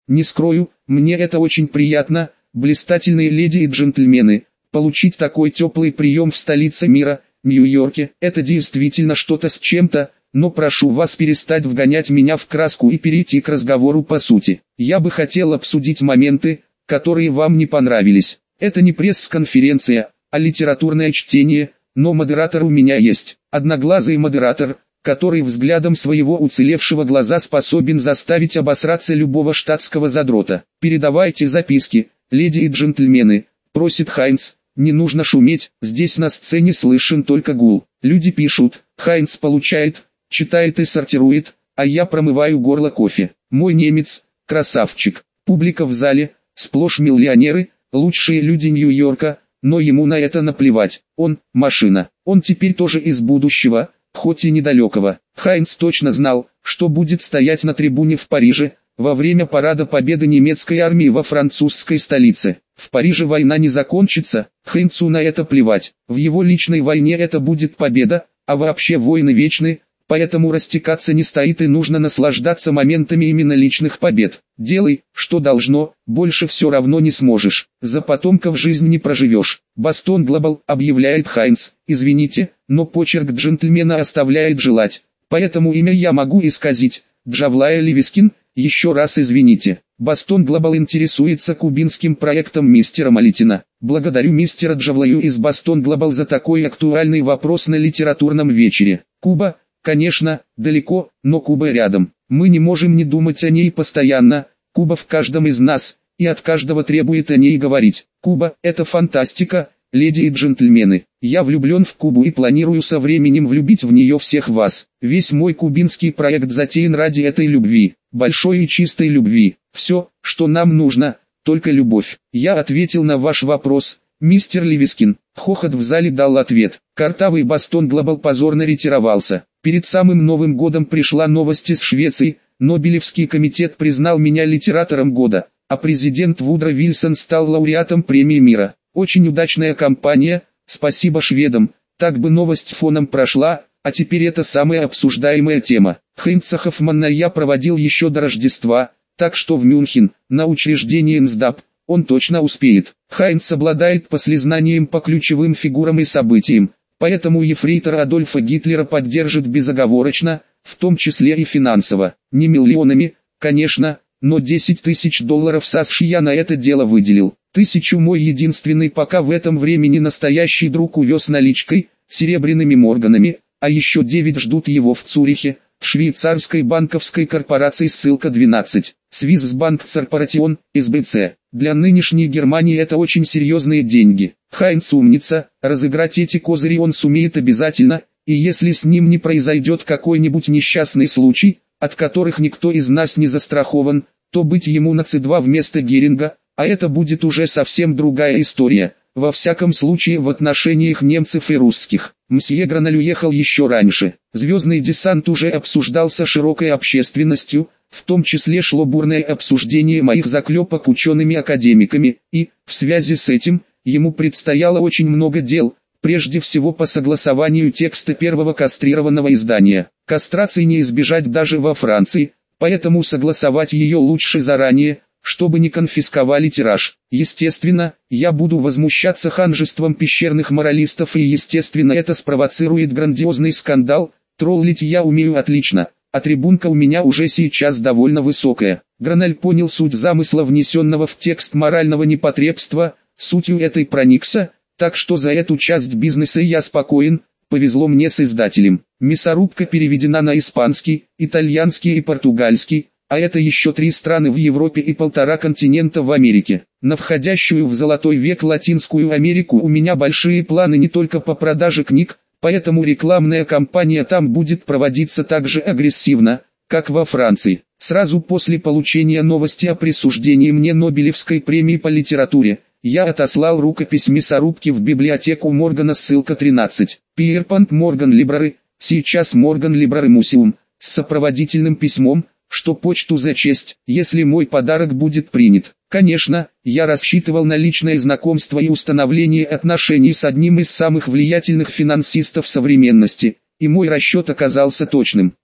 Не скрою, мне это очень приятно, блистательные леди и джентльмены, получить такой теплый прием в столице мира, Нью-Йорке, это действительно что-то с чем-то, но прошу вас перестать вгонять меня в краску и перейти к разговору по сути. Я бы хотел обсудить моменты, которые вам не понравились. Это не пресс-конференция, а литературное чтение, но модератор у меня есть. Одноглазый модератор, который взглядом своего уцелевшего глаза способен заставить обосраться любого штатского задрота. «Передавайте записки, леди и джентльмены», — просит Хайнц. «Не нужно шуметь, здесь на сцене слышен только гул. Люди пишут, Хайнц получает, читает и сортирует, а я промываю горло кофе. Мой немец, красавчик. Публика в зале, сплошь миллионеры, лучшие люди Нью-Йорка, но ему на это наплевать. Он – машина. Он теперь тоже из будущего, хоть и недалекого». Хайнц точно знал, что будет стоять на трибуне в Париже, во время парада победы немецкой армии во французской столице. В Париже война не закончится, Хайнцу на это плевать. В его личной войне это будет победа, а вообще войны вечны, поэтому растекаться не стоит и нужно наслаждаться моментами именно личных побед. Делай, что должно, больше все равно не сможешь. За потомков жизнь не проживешь. Boston Global, объявляет Хайнц. Извините, но почерк джентльмена оставляет желать. Поэтому имя я могу исказить. Джавлая Левискин, еще раз извините. Boston Global интересуется кубинским проектом мистера Малитина. Благодарю мистера Джавлаю из Boston Global за такой актуальный вопрос на литературном вечере. Куба, конечно, далеко, но Куба рядом. Мы не можем не думать о ней постоянно. Куба в каждом из нас, и от каждого требует о ней говорить. Куба – это фантастика, леди и джентльмены. Я влюблен в Кубу и планирую со временем влюбить в нее всех вас. Весь мой кубинский проект затеян ради этой любви, большой и чистой любви. Все, что нам нужно, только любовь. Я ответил на ваш вопрос, мистер Левискин. Хохот в зале дал ответ. Картавый Boston Global позорно ретировался. Перед самым Новым годом пришла новость из Швеции. Нобелевский комитет признал меня литератором года, а президент Вудро Вильсон стал лауреатом премии мира. Очень удачная кампания, спасибо шведам. Так бы новость фоном прошла, а теперь это самая обсуждаемая тема. Хайнца Хоффмана я проводил еще до Рождества, так что в Мюнхен, на учреждение НСДАП, он точно успеет. Хайнц обладает послезнанием по ключевым фигурам и событиям, поэтому ефрейтора Адольфа Гитлера поддержит безоговорочно, в том числе и финансово. Не миллионами, конечно, но 10 тысяч долларов США я на это дело выделил. 1000 мой единственный пока в этом времени настоящий друг увез наличкой, серебряными морганами, а еще 9 ждут его в Цюрихе, в швейцарской банковской корпорации, ссылка 12. Swissbank Corporation, СБЦ. Для нынешней Германии это очень серьезные деньги. Хайнц умница, разыграть эти козыри он сумеет обязательно, и если с ним не произойдет какой-нибудь несчастный случай, от которых никто из нас не застрахован, то быть ему на С2 вместо Геринга, а это будет уже совсем другая история, во всяком случае в отношениях немцев и русских. Мсье Граналь уехал еще раньше. Звездный десант уже обсуждался широкой общественностью, в том числе шло бурное обсуждение моих заклепок учеными-академиками, и, в связи с этим, ему предстояло очень много дел, прежде всего по согласованию текста первого кастрированного издания. Кастрации не избежать даже во Франции, поэтому согласовать ее лучше заранее, чтобы не конфисковали тираж. Естественно, я буду возмущаться ханжеством пещерных моралистов, и естественно это спровоцирует грандиозный скандал. Троллить я умею отлично, а трибунка у меня уже сейчас довольно высокая. Граналь понял суть замысла, внесенного в текст морального непотребства, сутью этой проникся, так что за эту часть бизнеса я спокоен. Повезло мне с издателем. Мясорубка переведена на испанский, итальянский и португальский, а это еще 3 страны в Европе и 1,5 континента в Америке. На входящую в золотой век Латинскую Америку у меня большие планы не только по продаже книг, поэтому рекламная кампания там будет проводиться так же агрессивно, как во Франции. Сразу после получения новости о присуждении мне Нобелевской премии по литературе, я отослал рукопись мясорубки в библиотеку Моргана, ссылка 13. Pierpont Morgan Library, сейчас Morgan Library Museum, с сопроводительным письмом, что почту за честь, если мой подарок будет принят. Конечно, я рассчитывал на личное знакомство и установление отношений с одним из самых влиятельных финансистов современности, и мой расчет оказался точным.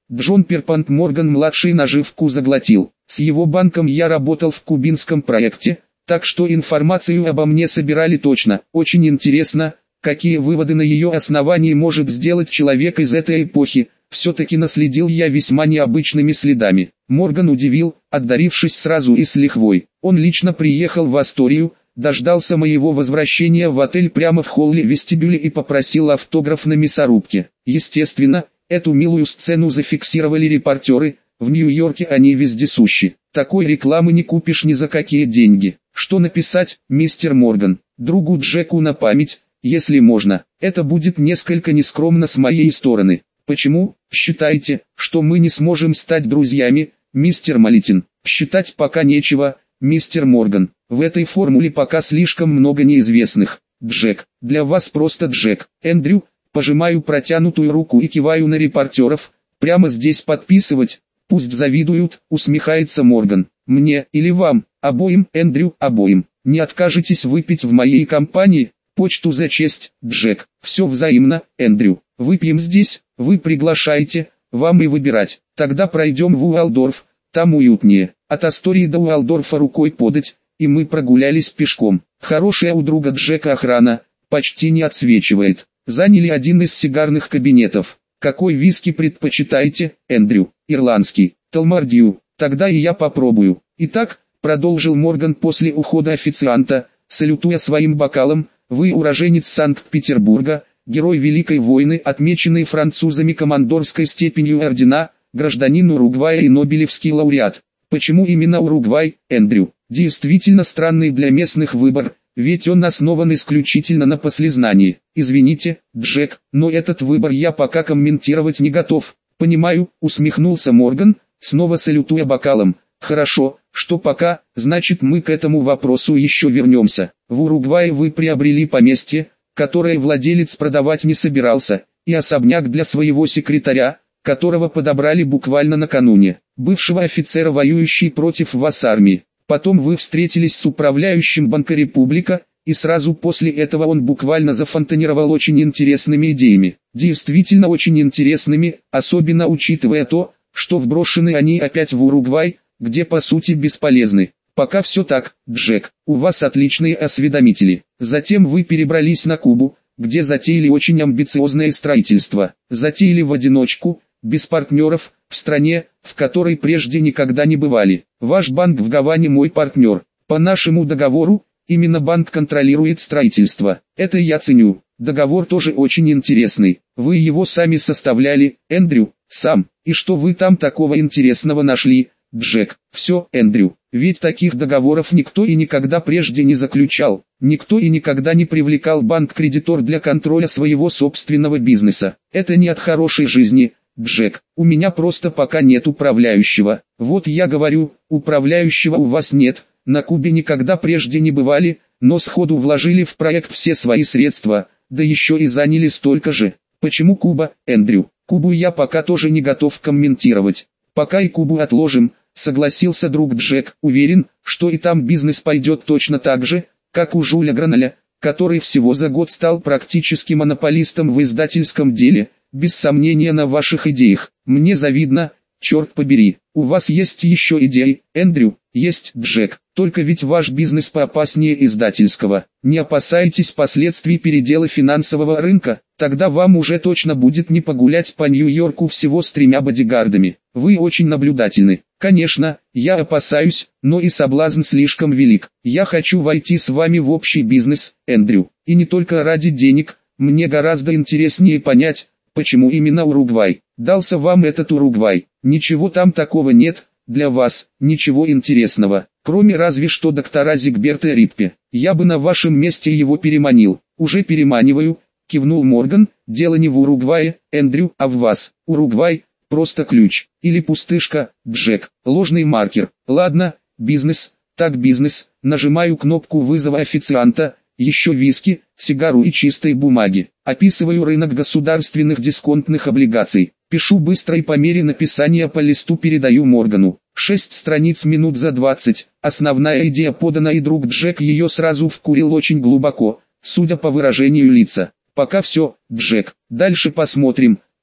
Джон Перпант Морган-младший наживку заглотил. С его банком я работал в кубинском проекте, так что информацию обо мне собирали точно. Очень интересно, какие выводы на ее основании может сделать человек из этой эпохи. Все-таки наследил я весьма необычными следами. Морган удивил, одарившись сразу и с лихвой. Он лично приехал в Асторию, дождался моего возвращения в отель прямо в холле вестибюля и попросил автограф на мясорубке. Естественно, эту милую сцену зафиксировали репортеры, в Нью-Йорке они вездесущи. Такой рекламы не купишь ни за какие деньги. Что написать, мистер Морган, другу Джеку на память, если можно. Это будет несколько нескромно с моей стороны. Почему, считаете, что мы не сможем стать друзьями, мистер Малитин? Считать пока нечего, мистер Морган. В этой формуле пока слишком много неизвестных. Джек, для вас просто Джек. Эндрю, пожимаю протянутую руку и киваю на репортеров. Прямо здесь подписывать? Пусть завидуют, усмехается Морган. Мне или вам, обоим, Эндрю, обоим. Не откажетесь выпить в моей компании? Почту за честь, Джек. Все взаимно, Эндрю. Выпьем здесь, вы приглашаете, вам и выбирать. Тогда пройдем в Уалдорф, там уютнее. От Астории до Уалдорфа рукой подать, и мы прогулялись пешком. Хорошая у друга Джека охрана, почти не отсвечивает. Заняли один из сигарных кабинетов. Какой виски предпочитаете, Эндрю? Ирландский, Толмардью. Тогда и я попробую. Итак, продолжил Морган после ухода официанта, салютуя своим бокалом, вы уроженец Санкт-Петербурга, герой Великой войны, отмеченный французами командорской степенью ордена, гражданин Уругвая и нобелевский лауреат. Почему именно Уругвай, Эндрю? Действительно странный для местных выбор, ведь он основан исключительно на послезнании. Извините, Джек, но этот выбор я пока комментировать не готов. Понимаю, усмехнулся Морган, снова салютуя бокалом. Хорошо, что пока, значит мы к этому вопросу еще вернемся. В Уругвае вы приобрели поместье, которое владелец продавать не собирался, и особняк для своего секретаря, которого подобрали буквально накануне, бывшего офицера, воюющий против вас армии. Потом вы встретились с управляющим Банка Република, и сразу после этого он буквально зафонтанировал очень интересными идеями. Действительно очень интересными, особенно учитывая то, что вброшены они опять в Уругвай, где по сути бесполезны. Пока все так, Джек, у вас отличные осведомители. Затем вы перебрались на Кубу, где затеяли очень амбициозное строительство. Затеяли в одиночку, без партнеров, в стране, в которой прежде никогда не бывали. Ваш банк в Гаване мой партнер. По нашему договору, именно банк контролирует строительство. Это я ценю. Договор тоже очень интересный. Вы его сами составляли, Эндрю? Сам. И что вы там такого интересного нашли, Джек? Все, Эндрю. Ведь таких договоров никто и никогда прежде не заключал. Никто и никогда не привлекал банк-кредитор для контроля своего собственного бизнеса. Это не от хорошей жизни, Джек. У меня просто пока нет управляющего. Вот я говорю, управляющего у вас нет. На Кубе никогда прежде не бывали, но сходу вложили в проект все свои средства, да еще и заняли столько же. Почему Куба, Эндрю? Кубу я пока тоже не готов комментировать. Пока и Кубу отложим, согласился друг Джек. Уверен, что и там бизнес пойдет точно так же, как у Жюля Граналя, который всего за год стал практически монополистом в издательском деле. Без сомнения на ваших идеях. Мне завидно, черт побери. У вас есть еще идеи, Эндрю? Есть, Джек. Только ведь ваш бизнес поопаснее издательского. Не опасайтесь последствий передела финансового рынка, тогда вам уже точно будет не погулять по Нью-Йорку всего с 3 бодигардами. Вы очень наблюдательны. Конечно, я опасаюсь, но и соблазн слишком велик. Я хочу войти с вами в общий бизнес, Эндрю. И не только ради денег, мне гораздо интереснее понять, почему именно Уругвай. Дался вам этот Уругвай. Ничего там такого нет, для вас, ничего интересного. Кроме разве что доктора Зигберта Риппе. Я бы на вашем месте его переманил. Уже переманиваю, кивнул Морган. Дело не в Уругвае, Эндрю, а в вас. Уругвай, просто ключ. Или пустышка, Джек. Ложный маркер. Ладно, бизнес, так бизнес. Нажимаю кнопку вызова официанта. Еще виски, сигару и чистой бумаги. Описываю рынок государственных дисконтных облигаций. Пишу быстро и по мере написания по листу передаю Моргану. 6 страниц минут за 20. Основная идея подана, и друг Джек ее сразу вкурил очень глубоко, судя по выражению лица. Пока все, Джек. Дальше посмотрим,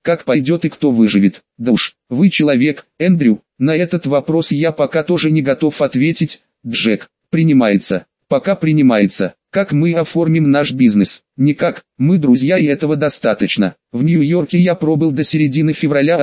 как пойдет и кто выживет. Да уж, вы человек, Эндрю, на этот вопрос я пока тоже не готов ответить, Джек. Принимается. Пока принимается. Как мы оформим наш бизнес? Никак, мы друзья и этого достаточно. В Нью-Йорке я пробыл до середины февраля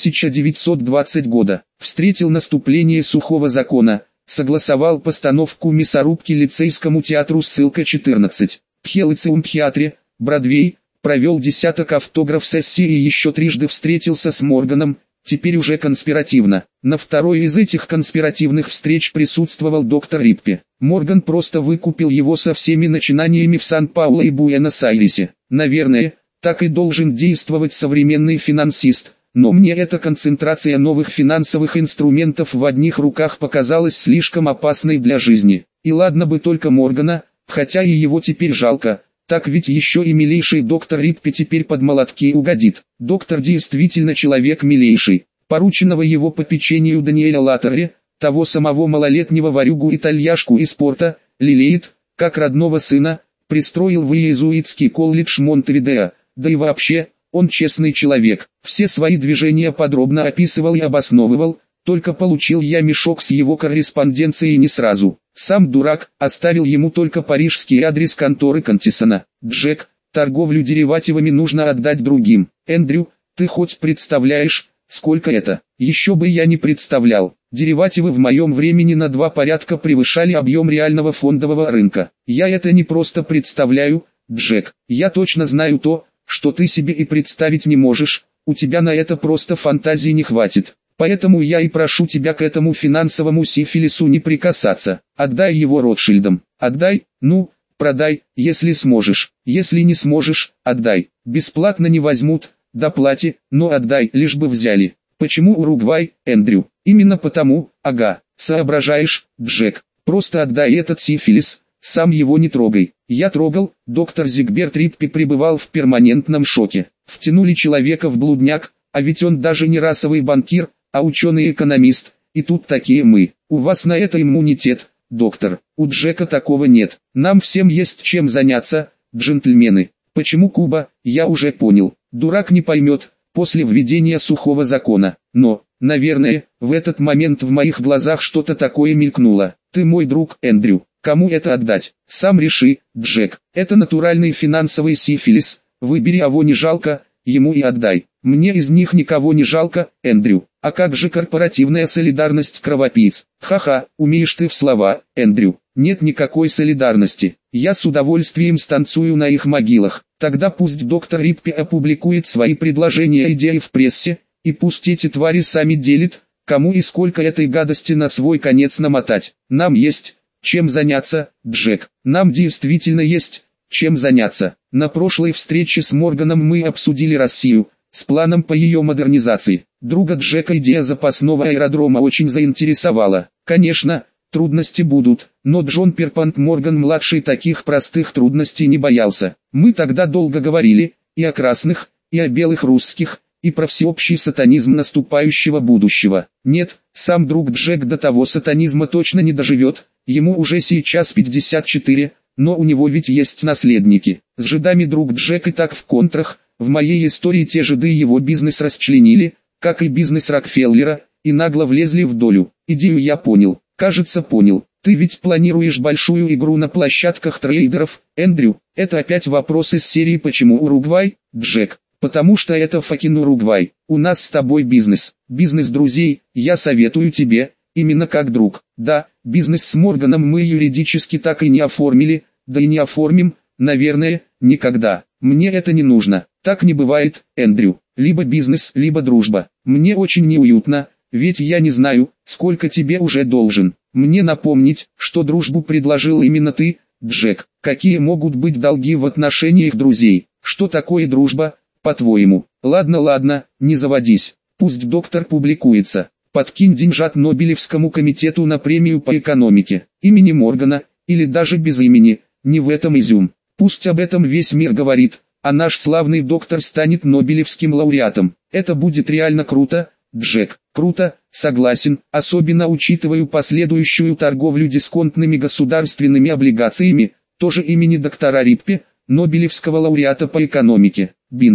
1920 года. Встретил наступление сухого закона, согласовал постановку мясорубки лицейскому театру ссылка 14. В Хелицеум-театре, Бродвей, провел десяток автограф-сессий и еще трижды встретился с Морганом, теперь уже конспиративно. На второй из этих конспиративных встреч присутствовал доктор Риппи. Морган просто выкупил его со всеми начинаниями в Сан-Пауло и Буэнос-Айресе. Наверное, так и должен действовать современный финансист, но мне эта концентрация новых финансовых инструментов в одних руках показалась слишком опасной для жизни. И ладно бы только Моргана, хотя и его теперь жалко. Так ведь еще и милейший доктор Риппи теперь под молотки угодит. Доктор действительно человек милейший. Порученного его попечению Даниэля Латтери, того самого малолетнего ворюгу-итальяшку из порта, лелеет, как родного сына, пристроил в иезуитский колледж Монтевидео, да и вообще, он честный человек. Все свои движения подробно описывал и обосновывал, только получил я мешок с его корреспонденцией не сразу. Сам дурак, оставил ему только парижский адрес конторы Контисона. Джек, торговлю деривативами нужно отдать другим. Эндрю, ты хоть представляешь, сколько это? Еще бы я не представлял. Деривативы в моем времени на 2 порядка превышали объем реального фондового рынка. Я это не просто представляю, Джек. Я точно знаю то, что ты себе и представить не можешь. У тебя на это просто фантазии не хватит. Поэтому я и прошу тебя к этому финансовому сифилису не прикасаться. Отдай его Ротшильдам. Отдай, ну, продай, если сможешь. Если не сможешь, отдай. Бесплатно не возьмут, доплати, но отдай, лишь бы взяли. Почему Уругвай, Эндрю? Именно потому, ага, соображаешь, Джек. Просто отдай этот сифилис, сам его не трогай. Я трогал, доктор Зигберт Риппи пребывал в перманентном шоке. Втянули человека в блудняк, а ведь он даже не расовый банкир, а ученый-экономист, и тут такие мы. У вас на это иммунитет, доктор. У Джека такого нет. Нам всем есть чем заняться, джентльмены. Почему Куба, я уже понял. Дурак не поймет, после введения сухого закона. Но, наверное, в этот момент в моих глазах что-то такое мелькнуло. Ты мой друг, Эндрю. Кому это отдать? Сам реши, Джек. Это натуральный финансовый сифилис. Выбери, его не жалко, ему и отдай. Мне из них никого не жалко, Эндрю. А как же корпоративная солидарность кровопийц? Ха-ха, умеешь ты в слова, Эндрю. Нет никакой солидарности. Я с удовольствием станцую на их могилах. Тогда пусть доктор Риппи опубликует свои предложения и идеи в прессе, и пусть эти твари сами делят, кому и сколько этой гадости на свой конец намотать. Нам есть чем заняться, Джек. Нам действительно есть чем заняться. На прошлой встрече с Морганом мы обсудили Россию, с планом по ее модернизации. Друга Джека идея запасного аэродрома очень заинтересовала. Конечно, трудности будут, но Джон Перпант Морган-младший таких простых трудностей не боялся. Мы тогда долго говорили, и о красных, и о белых русских, и про всеобщий сатанизм наступающего будущего. Нет, сам друг Джек до того сатанизма точно не доживет, ему уже сейчас 54, но у него ведь есть наследники. С жидами друг Джек и так в контрах. В моей истории те жиды его бизнес расчленили, как и бизнес Рокфеллера, и нагло влезли в долю. Идею я понял, кажется понял. Ты ведь планируешь большую игру на площадках трейдеров, Эндрю? Это опять вопрос из серии «Почему Уругвай, Джек?» Потому что это факин Уругвай. У нас с тобой бизнес. Бизнес друзей, я советую тебе, именно как друг. Да, бизнес с Морганом мы юридически так и не оформили, да и не оформим, наверное, никогда. Мне это не нужно. Так не бывает, Эндрю. Либо бизнес, либо дружба. Мне очень неуютно, ведь я не знаю, сколько тебе уже должен. Мне напомнить, что дружбу предложил именно ты, Джек. Какие могут быть долги в отношениях друзей? Что такое дружба, по-твоему? Ладно, не заводись. Пусть доктор публикуется. Подкинь деньжат Нобелевскому комитету на премию по экономике. Имени Моргана, или даже без имени, не в этом изюм. Пусть об этом весь мир говорит, а наш славный доктор станет Нобелевским лауреатом. Это будет реально круто, Джек. Круто, согласен, особенно учитывая последующую торговлю дисконтными государственными облигациями, тоже имени доктора Риппи, Нобелевского лауреата по экономике. Бинго.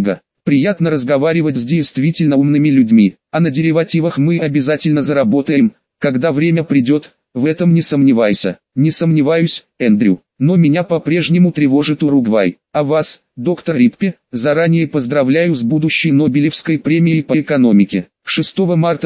Приятно разговаривать с действительно умными людьми, а на деривативах мы обязательно заработаем, когда время придет, в этом не сомневайся. Не сомневаюсь, Эндрю, но меня по-прежнему тревожит Уругвай. А вас, доктор Риппе, заранее поздравляю с будущей Нобелевской премией по экономике. 6 марта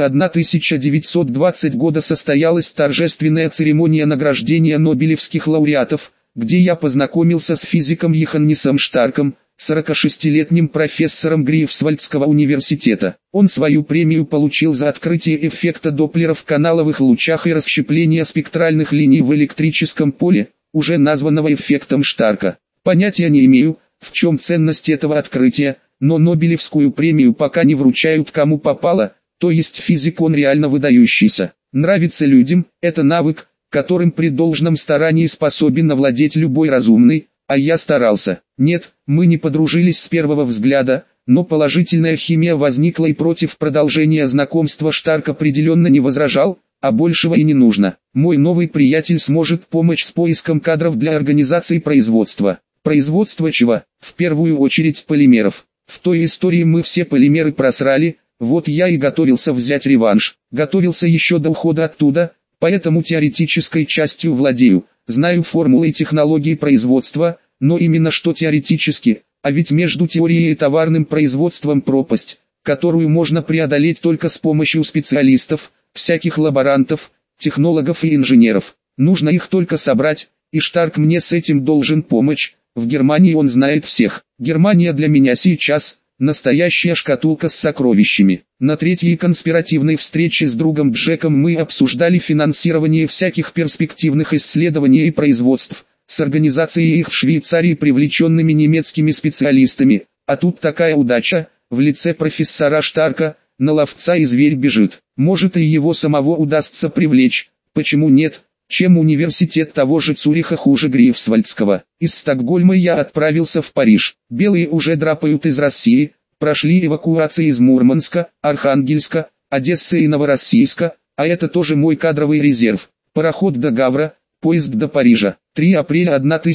1920 года состоялась торжественная церемония награждения нобелевских лауреатов, где я познакомился с физиком Йоханнесом Штарком, 46-летним профессором Грифсвальдского университета. Он свою премию получил за открытие эффекта Доплера в каналовых лучах и расщепление спектральных линий в электрическом поле, уже названного эффектом Штарка. Понятия не имею, в чем ценность этого открытия, но Нобелевскую премию пока не вручают кому попало, то есть физик он реально выдающийся. Нравится людям, это навык, которым при должном старании способен овладеть любой разумный, а я старался. Нет, мы не подружились с первого взгляда, но положительная химия возникла и против продолжения знакомства Штарк определенно не возражал, а большего и не нужно. Мой новый приятель сможет помочь с поиском кадров для организации производства. Производство чего? В первую очередь полимеров. В той истории мы все полимеры просрали, вот я и готовился взять реванш. Готовился еще до ухода оттуда, поэтому теоретической частью владею. Знаю формулы и технологии производства, но именно что теоретически, а ведь между теорией и товарным производством пропасть, которую можно преодолеть только с помощью специалистов, всяких лаборантов, технологов и инженеров. Нужно их только собрать, и Штарк мне с этим должен помочь. В Германии он знает всех. Германия для меня сейчас настоящая шкатулка с сокровищами. На третьей конспиративной встрече с другом Джеком мы обсуждали финансирование всяких перспективных исследований и производств, с организацией их в Швейцарии привлеченными немецкими специалистами, а тут такая удача, в лице профессора Штарка, на ловца и зверь бежит. Может и его самого удастся привлечь, почему нет? Чем университет того же Цюриха хуже Грифсвальдского. Из Стокгольма я отправился в Париж. Белые уже драпают из России, прошли эвакуации из Мурманска, Архангельска, Одессы и Новороссийска, а это тоже мой кадровый резерв. Пароход до Гавра, поезд до Парижа. 3 апреля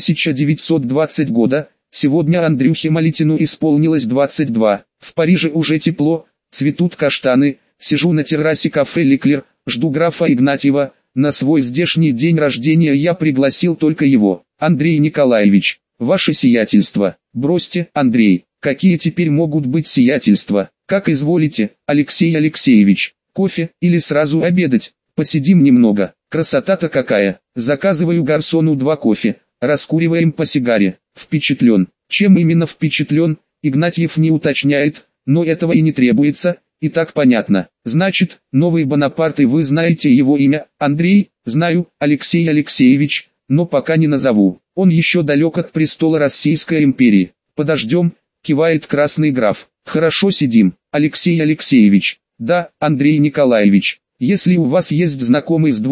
1920 года, сегодня Андрюхе Малитину исполнилось 22. В Париже уже тепло, цветут каштаны, сижу на террасе кафе «Леклер», жду графа Игнатьева. На свой здешний день рождения я пригласил только его. Андрей Николаевич, ваше сиятельство. Бросьте, Андрей, какие теперь могут быть сиятельства? Как изволите, Алексей Алексеевич, кофе или сразу обедать? Посидим немного. Красота-то какая. Заказываю гарсону 2 кофе, раскуриваем по сигаре. Впечатлен. Чем именно впечатлен, Игнатьев не уточняет, но этого и не требуется. И так понятно. Значит, новый Бонапарт, и вы знаете его имя? Андрей? Знаю, Алексей Алексеевич, но пока не назову. Он еще далек от престола Российской империи. Подождем, кивает красный граф. Хорошо, сидим. Алексей Алексеевич. Да, Андрей Николаевич. Если у вас есть знакомый с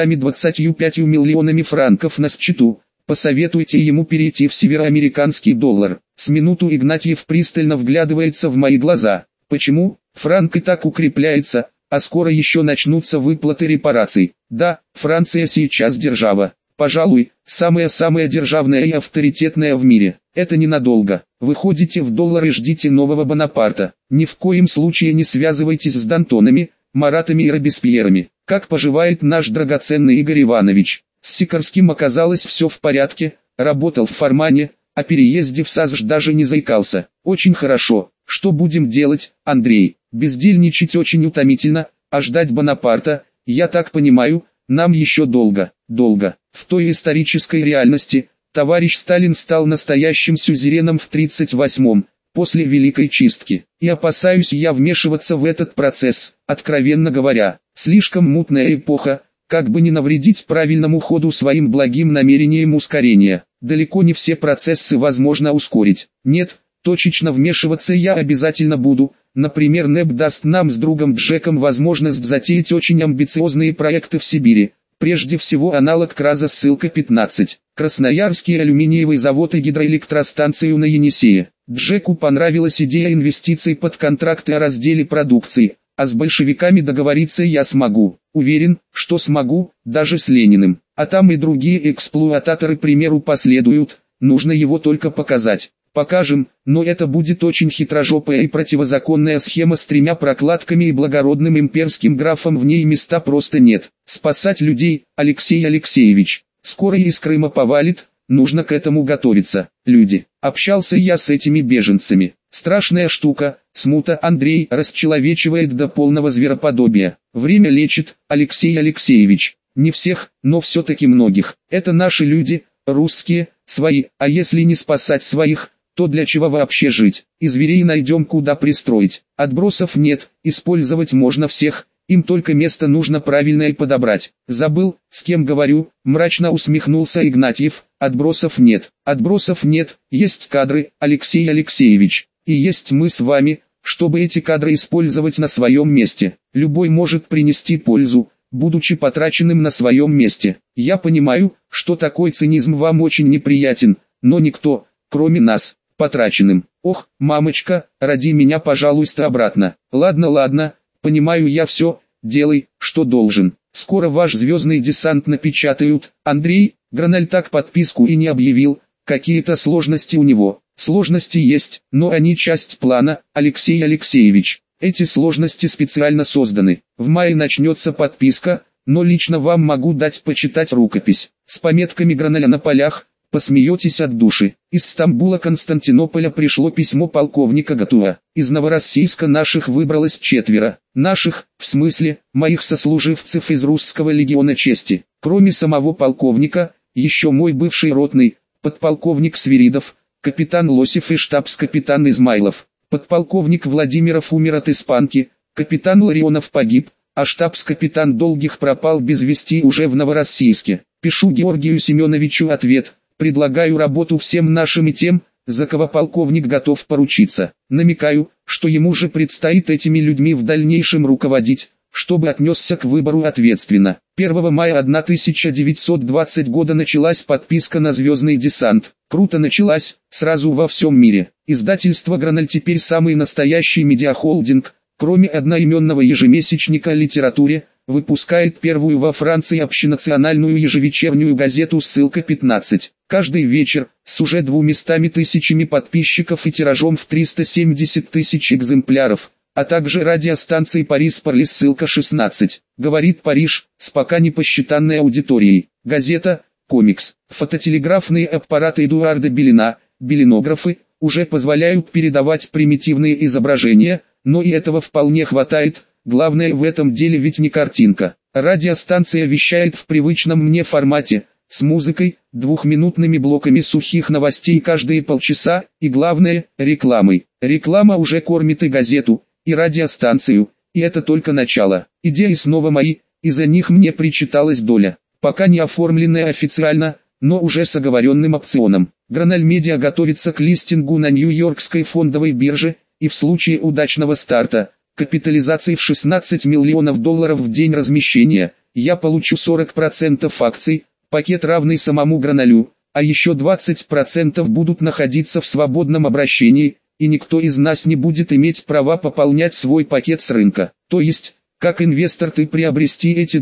225 миллионами франков на счету, посоветуйте ему перейти в североамериканский доллар. С минуту Игнатьев пристально вглядывается в мои глаза. Почему? Франк и так укрепляется, а скоро еще начнутся выплаты репараций. Да, Франция сейчас держава. Пожалуй, самая державная и авторитетная в мире. Это ненадолго. Выходите в доллар и ждите нового Бонапарта. Ни в коем случае не связывайтесь с Д'Антонами, Маратами и Робеспьерами. Как поживает наш драгоценный Игорь Иванович? С Сикорским оказалось все в порядке, работал в Формане, о переезде в САЗЖ даже не заикался. Очень хорошо. Что будем делать, Андрей? Бездельничать очень утомительно, а ждать Бонапарта, я так понимаю, нам еще долго. В той исторической реальности, товарищ Сталин стал настоящим сюзереном в 1938-м, после Великой Чистки. И опасаюсь я вмешиваться в этот процесс, откровенно говоря. Слишком мутная эпоха, как бы не навредить правильному ходу своим благим намерением ускорения. Далеко не все процессы возможно ускорить. Нет, точечно вмешиваться я обязательно буду. Например, НЭП даст нам с другом Джеком возможность затеять очень амбициозные проекты в Сибири. Прежде всего аналог КРАЗа ссылка 15. Красноярский алюминиевый завод и гидроэлектростанцию на Енисее. Джеку понравилась идея инвестиций под контракты о разделе продукции, а с большевиками договориться я смогу. Уверен, что смогу, даже с Лениным. А там и другие эксплуататоры примеру последуют, нужно его только показать. покажем, но это будет очень хитрожопая и противозаконная схема с 3 прокладками и благородным имперским графом в ней места просто нет. Спасать людей, Алексей Алексеевич, скоро из Крыма повалит, нужно к этому готовиться. Люди, общался я с этими беженцами. Страшная штука, смута, Андрей, расчеловечивает до полного звероподобия. Время лечит, Алексей Алексеевич. Не всех, но все-таки многих. Это наши люди, русские, свои, а если не спасать своих, то для чего вообще жить? И зверей найдем куда пристроить. Отбросов нет, использовать можно всех, им только место нужно правильное подобрать. Забыл, с кем говорю, мрачно усмехнулся Игнатьев. Отбросов нет, есть кадры, Алексей Алексеевич. И есть мы с вами, чтобы эти кадры использовать на своем месте. Любой может принести пользу, будучи потраченным на своем месте. Я понимаю, что такой цинизм вам очень неприятен, но никто, кроме нас, потраченным. Ох, мамочка, роди меня, пожалуйста, обратно. Ладно, понимаю я все, делай, что должен. Скоро ваш звездный десант напечатают. Андрей, Граналь так подписку и не объявил, какие-то сложности у него. Сложности есть, но они часть плана, Алексей Алексеевич. Эти сложности специально созданы. В мае начнется подписка, но лично вам могу дать почитать рукопись. С пометками Граналя на полях, посмеетесь от души. Из Стамбула Константинополя пришло письмо полковника Гатуа. Из Новороссийска наших выбралось 4. Наших, в смысле, моих сослуживцев из русского легиона чести. Кроме самого полковника, еще мой бывший ротный, подполковник Свиридов, капитан Лосев и штабс-капитан Измайлов. Подполковник Владимиров умер от испанки, капитан Ларионов погиб, а штабс-капитан Долгих пропал без вести уже в Новороссийске. Пишу Георгию Семеновичу ответ, предлагаю работу всем нашим и тем, за кого полковник готов поручиться. Намекаю, что ему же предстоит этими людьми в дальнейшем руководить, чтобы отнесся к выбору ответственно. 1 мая 1920 года началась подписка на звездный десант. Круто началась, сразу во всем мире. Издательство «Граналь» теперь самый настоящий медиахолдинг, кроме одноименного ежемесячника о литературе, выпускает первую во Франции общенациональную ежевечернюю газету «Ссылка 15». Каждый вечер, с уже 200 тысячами подписчиков и тиражом в 370 тысяч экземпляров, а также радиостанции «Парис-Парли» «Ссылка 16». Говорит Париж, с пока не посчитанной аудиторией. Газета, комикс, фототелеграфные аппараты Эдуарда Белина, белинографы, уже позволяют передавать примитивные изображения, но и этого вполне хватает. Главное в этом деле ведь не картинка. Радиостанция вещает в привычном мне формате, с музыкой, 2-минутными блоками сухих новостей каждые полчаса, и главное, рекламой. Реклама уже кормит и газету, и радиостанцию, и это только начало. Идеи снова мои, и за них мне причиталась доля. Пока не оформленная официально, но уже с оговоренным опционом. Граналь Медиа готовится к листингу на Нью-Йоркской фондовой бирже, и в случае удачного старта, капитализации в $16 миллионов в день размещения, я получу 40% акций, пакет равный самому Граналю, а еще 20% будут находиться в свободном обращении, и никто из нас не будет иметь права пополнять свой пакет с рынка. То есть, как инвестор ты приобрести эти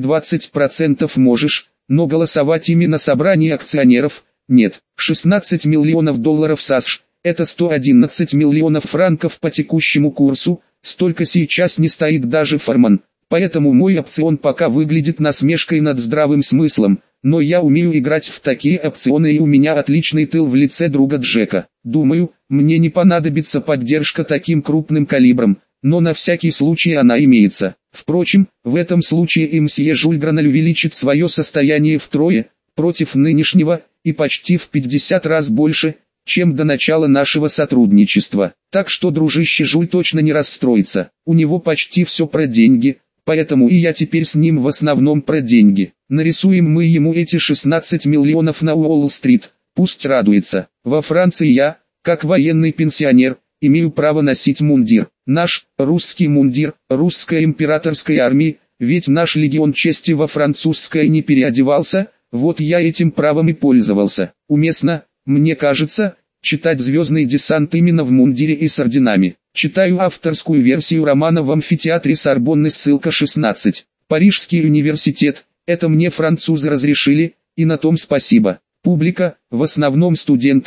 20% можешь, но голосовать ими на собрании акционеров нет. 16 миллионов долларов США, это 111 миллионов франков по текущему курсу, столько сейчас не стоит даже Форман. Поэтому мой опцион пока выглядит насмешкой над здравым смыслом, но я умею играть в такие опционы, и у меня отличный тыл в лице друга Джека. Думаю, мне не понадобится поддержка таким крупным калибром, но на всякий случай она имеется. Впрочем, в этом случае и мсье Жюль Граналь увеличит свое состояние втрое, против нынешнего, и почти в 50 раз больше, чем до начала нашего сотрудничества. Так что дружище Жюль точно не расстроится. У него почти все про деньги, поэтому и я теперь с ним в основном про деньги. Нарисуем мы ему эти 16 миллионов на Уолл-стрит, пусть радуется. Во Франции я, как военный пенсионер, имею право носить мундир. Наш, русский мундир, русской императорской армии, ведь наш легион чести во французское не переодевался, вот я этим правом и пользовался. Уместно, мне кажется, читать «Звездный десант» именно в мундире и с орденами. Читаю авторскую версию романа в амфитеатре Сорбонны, ссылка 16. Парижский университет, это мне французы разрешили, и на том спасибо. Публика, в основном студенты,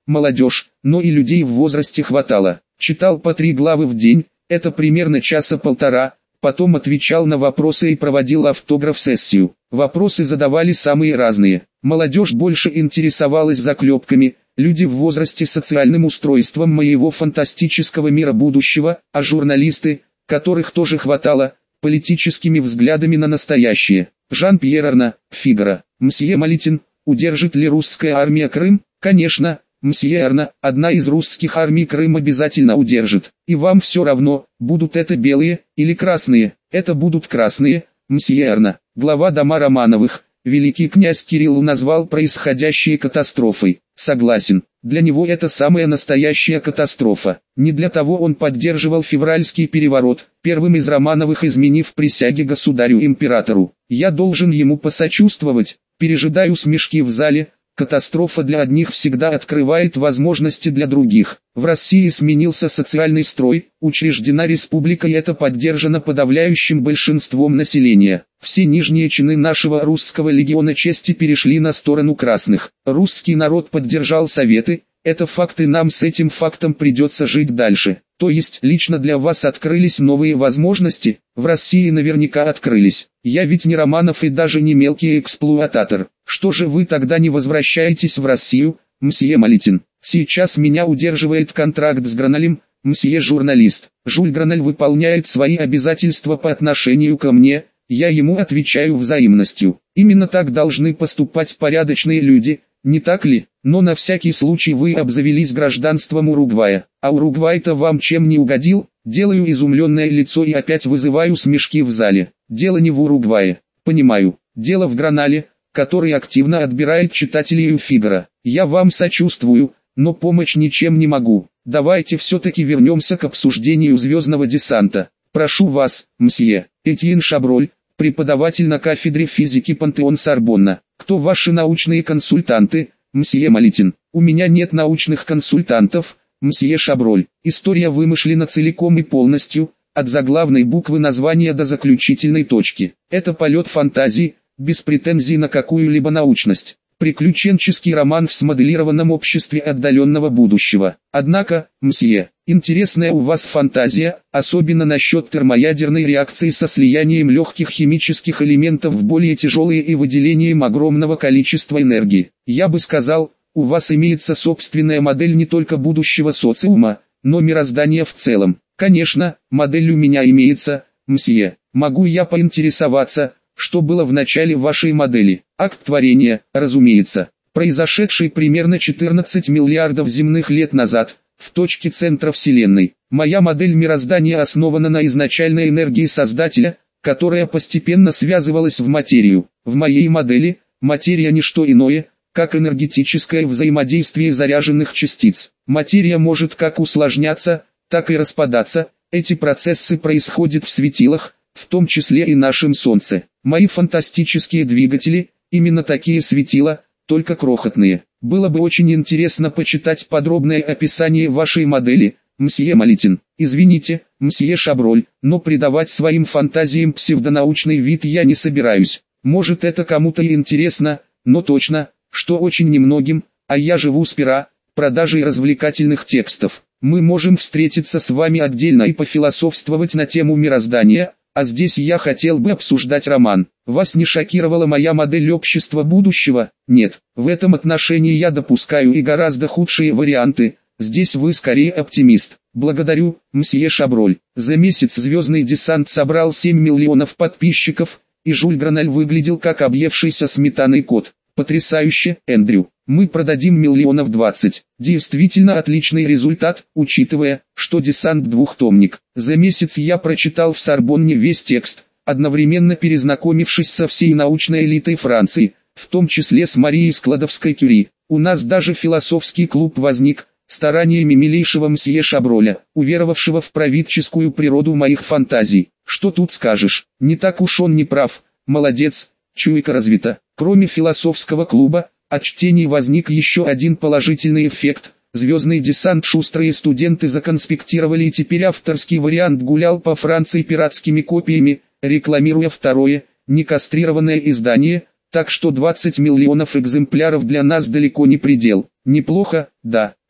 молодежь, но и людей в возрасте хватало. Читал по 3 главы в день, это примерно часа полтора, потом отвечал на вопросы и проводил автограф-сессию. Вопросы задавали самые разные. Молодежь больше интересовалась заклепками, люди в возрасте социальным устройством моего фантастического мира будущего, а журналисты, которых тоже хватало, политическими взглядами на настоящее. Жан-Пьер Арно, Фигаро. Мсье Малитин, удержит ли русская армия Крым? Конечно, мсье Арно, одна из русских армий Крым обязательно удержит. И вам все равно, будут это белые или красные. Это будут красные, мсье Арно. Глава дома Романовых, великий князь Кирилл назвал происходящее катастрофой. Согласен, для него это самая настоящая катастрофа. Не для того он поддерживал февральский переворот, первым из Романовых изменив присяги государю-императору. Я должен ему посочувствовать, пережидаю смешки в зале. Катастрофа для одних всегда открывает возможности для других. В России сменился социальный строй, учреждена республика, и это поддержано подавляющим большинством населения. Все нижние чины нашего русского легиона чести перешли на сторону красных. Русский народ поддержал советы, это факт, и нам с этим фактом придется жить дальше. То есть лично для вас открылись новые возможности, в России наверняка открылись. Я ведь не Романов и даже не мелкий эксплуататор. Что же вы тогда не возвращаетесь в Россию, мсье Малитин? Сейчас меня удерживает контракт с Гранолем, мсье журналист. Жюль Граноль выполняет свои обязательства по отношению ко мне, я ему отвечаю взаимностью. Именно так должны поступать порядочные люди, не так ли? Но на всякий случай вы обзавелись гражданством Уругвая. А Уругвай-то вам чем не угодил? Делаю изумленное лицо и опять вызываю смешки в зале. Дело не в Уругвае. Понимаю. Дело в Граноле, который активно отбирает читателей у Фигаро. Я вам сочувствую, но помочь ничем не могу. Давайте все-таки вернемся к обсуждению звездного десанта. Прошу вас, мсье. Этьен Шаброль, преподаватель на кафедре физики Пантеон-Сорбонна. Кто ваши научные консультанты, мсье Малитин? У меня нет научных консультантов, мсье Шаброль. История вымышлена целиком и полностью, от заглавной буквы названия до заключительной точки. Это полет фантазии, без претензий на какую-либо научность. Приключенческий роман в смоделированном обществе отдаленного будущего. Однако, мсье, интересная у вас фантазия, особенно насчет термоядерной реакции со слиянием легких химических элементов в более тяжелые и выделением огромного количества энергии. Я бы сказал, у вас имеется собственная модель не только будущего социума, но мироздания в целом. Конечно, модель у меня имеется, мсье. Могу я поинтересоваться, что было в начале вашей модели? Акт творения, разумеется, произошедший примерно 14 миллиардов земных лет назад, в точке центра Вселенной. Моя модель мироздания основана на изначальной энергии Создателя, которая постепенно связывалась в материю. В моей модели, материя не что иное, как энергетическое взаимодействие заряженных частиц. Материя может как усложняться, так и распадаться, эти процессы происходят в светилах, в том числе и нашем Солнце. Мои фантастические двигатели, именно такие светила, только крохотные. Было бы очень интересно почитать подробное описание вашей модели, мсье Малитин. Извините, мсье Шаброль, но придавать своим фантазиям псевдонаучный вид я не собираюсь. Может, это кому-то и интересно, но точно, что очень немногим, а я живу с пера, продажей развлекательных текстов. Мы можем встретиться с вами отдельно и пофилософствовать на тему мироздания. А здесь я хотел бы обсуждать роман. Вас не шокировала моя модель общества будущего? Нет, в этом отношении я допускаю и гораздо худшие варианты. Здесь вы скорее оптимист. Благодарю, мсье Шаброль. За месяц «Звездный десант» собрал 7 миллионов подписчиков, и Жюль Граноль выглядел как объевшийся сметаной кот. Потрясающе, Эндрю. Мы продадим 20 миллионов. Действительно отличный результат, учитывая, что десант двухтомник. За месяц я прочитал в Сорбонне весь текст, одновременно перезнакомившись со всей научной элитой Франции, в том числе с Марией Складовской-Кюри. У нас даже философский клуб возник, стараниями милейшего мсье Шаброля, уверовавшего в правительскую природу моих фантазий. Что тут скажешь, не так уж он не прав, молодец, чуйка развита. Кроме философского клуба, от чтений возник еще один положительный эффект. «Звездный десант» шустрые студенты законспектировали, и теперь авторский вариант гулял по Франции пиратскими копиями, рекламируя второе, некастрированное издание, так что 20 миллионов экземпляров для нас далеко не предел. Неплохо, да.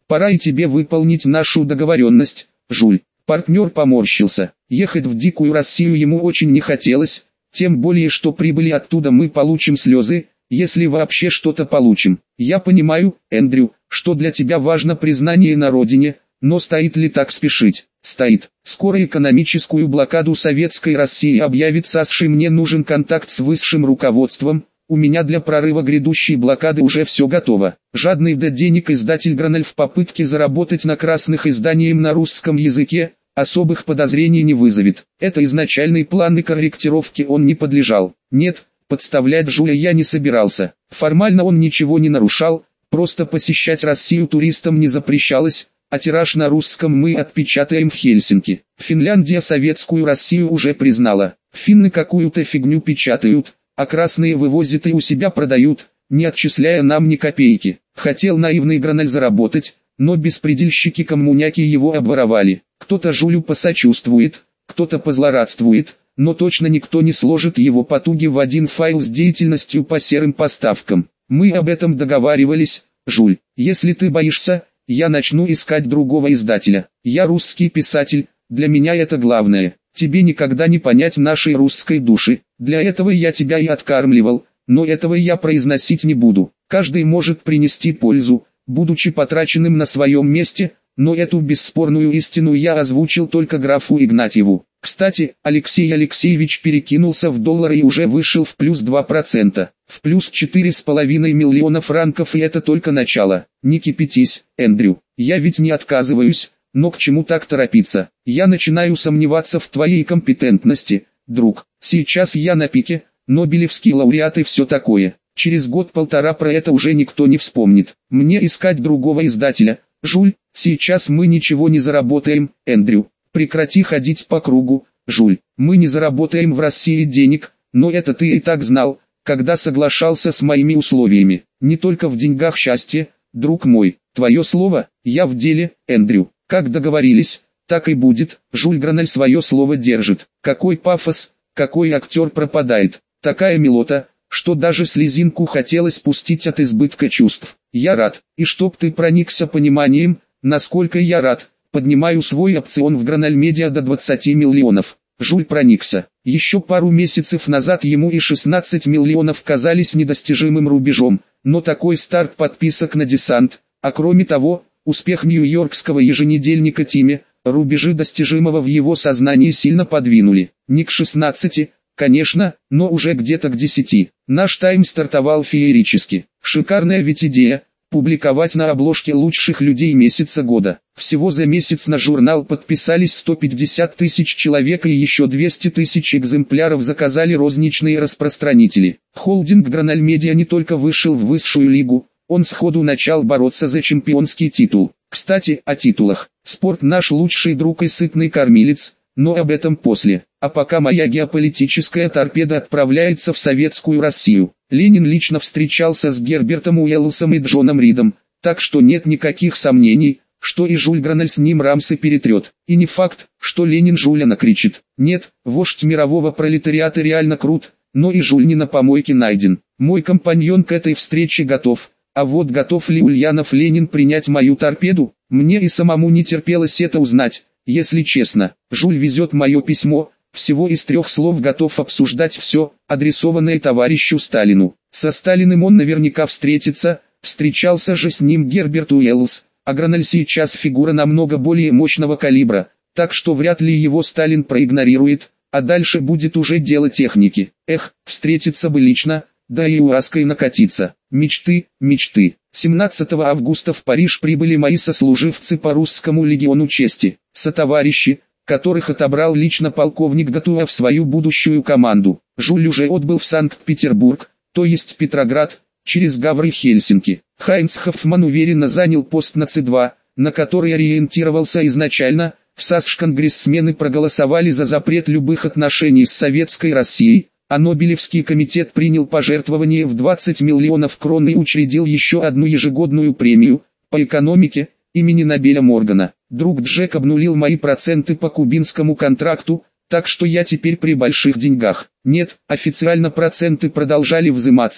Пора и тебе выполнить нашу договоренность, Жуль. Партнер поморщился. Ехать в дикую Россию ему очень не хотелось, тем более что прибыли оттуда мы получим слезы, если вообще что-то получим. Я понимаю, Эндрю, что для тебя важно признание на родине, но стоит ли так спешить? Стоит. Скоро экономическую блокаду Советской России объявит САСШ, и мне нужен контакт с высшим руководством. У меня для прорыва грядущей блокады уже все готово. Жадный до денег издатель Гранель в попытке заработать на красных изданиях на русском языке особых подозрений не вызовет. Это изначальный план, и корректировке он не подлежал. Нет, подставлять Жуля я не собирался. Формально он ничего не нарушал, просто посещать Россию туристам не запрещалось, а тираж на русском мы отпечатаем в Хельсинки. Финляндия советскую Россию уже признала. Финны какую-то фигню печатают, а красные вывозят и у себя продают, не отчисляя нам ни копейки. Хотел наивный Гранель заработать, но беспредельщики-коммуняки его обворовали. Кто-то Жулю посочувствует, кто-то позлорадствует, но точно никто не сложит его потуги в один файл с деятельностью по серым поставкам. Мы об этом договаривались, Жуль. Если ты боишься, я начну искать другого издателя. Я русский писатель, для меня это главное. Тебе никогда не понять нашей русской души. Для этого я тебя и откармливал, но этого я произносить не буду. Каждый может принести пользу, будучи потраченным на своем месте, но эту бесспорную истину я озвучил только графу Игнатьеву. Кстати, Алексей Алексеевич перекинулся в доллары и уже вышел в плюс 2%, в плюс 4,5 миллиона франков, и это только начало. Не кипятись, Эндрю, я ведь не отказываюсь, но к чему так торопиться? Я начинаю сомневаться в твоей компетентности, друг. Сейчас я на пике, Нобелевский лауреат и все такое. Через год-полтора про это уже никто не вспомнит. Мне искать другого издателя, Жуль, сейчас мы ничего не заработаем, Эндрю. Прекрати ходить по кругу, Жуль. Мы не заработаем в России денег, но это ты и так знал, когда соглашался с моими условиями. Не только в деньгах счастье, друг мой. Твое слово, я в деле, Эндрю. Как договорились, так и будет. Жюль Гранель свое слово держит. Какой пафос, какой актер пропадает. Такая милота, что даже слезинку хотелось пустить от избытка чувств. Я рад, и чтоб ты проникся пониманием, насколько я рад. Поднимаю свой опцион в Гранель Медиа до 20 миллионов. Жюль проникся. Еще пару месяцев назад ему и 16 миллионов казались недостижимым рубежом, но такой старт подписок на десант, а кроме того, успех нью-йоркского еженедельника Тиме, рубежи достижимого в его сознании сильно подвинули. Не к 16, конечно, но уже где-то к 10. Наш тайм стартовал феерически. Шикарная ведь идея. Публиковать на обложке лучших людей месяца года. Всего за месяц на журнал подписались 150 тысяч человек, и еще 200 тысяч экземпляров заказали розничные распространители. Холдинг Гранель Медиа не только вышел в высшую лигу, он сходу начал бороться за чемпионский титул. Кстати, о титулах. Спорт наш лучший друг и сытный кормилец, но об этом после. А пока моя геополитическая торпеда отправляется в Советскую Россию. Ленин лично встречался с Гербертом Уэллсом и Джоном Ридом, так что нет никаких сомнений, что и Жюль Гранель с ним рамсы перетрет. И не факт, что Ленин Жюля накричит. Нет, вождь мирового пролетариата реально крут, но и Жюль не на помойке найден. Мой компаньон к этой встрече готов. А вот готов ли Ульянов Ленин принять мою торпеду? Мне и самому не терпелось это узнать. Если честно, Жюль везет мое письмо, всего из 3 слов готов обсуждать все, адресованное товарищу Сталину. Со Сталиным он наверняка встретится, встречался же с ним Герберт Уэллс, а Гранель сейчас фигура намного более мощного калибра, так что вряд ли его Сталин проигнорирует, а дальше будет уже дело техники. Эх, встретиться бы лично, да и ураской накатиться. Мечты, мечты. 17 августа в Париж прибыли мои сослуживцы по русскому легиону чести, сотоварищи, которых отобрал лично полковник Гатуа в свою будущую команду. Жюль уже отбыл в Санкт-Петербург, то есть Петроград, через Гавр Хельсинки. Хайнц Хоффман уверенно занял пост на С2, на который ориентировался изначально. В САСШ конгрессмены проголосовали за запрет любых отношений с Советской Россией, а Нобелевский комитет принял пожертвование в 20 миллионов крон и учредил еще одну ежегодную премию по экономике имени Нобеля Моргана. Друг Джек обнулил мои проценты по кубинскому контракту, так что я теперь при больших деньгах. Нет, официально проценты продолжали взиматься,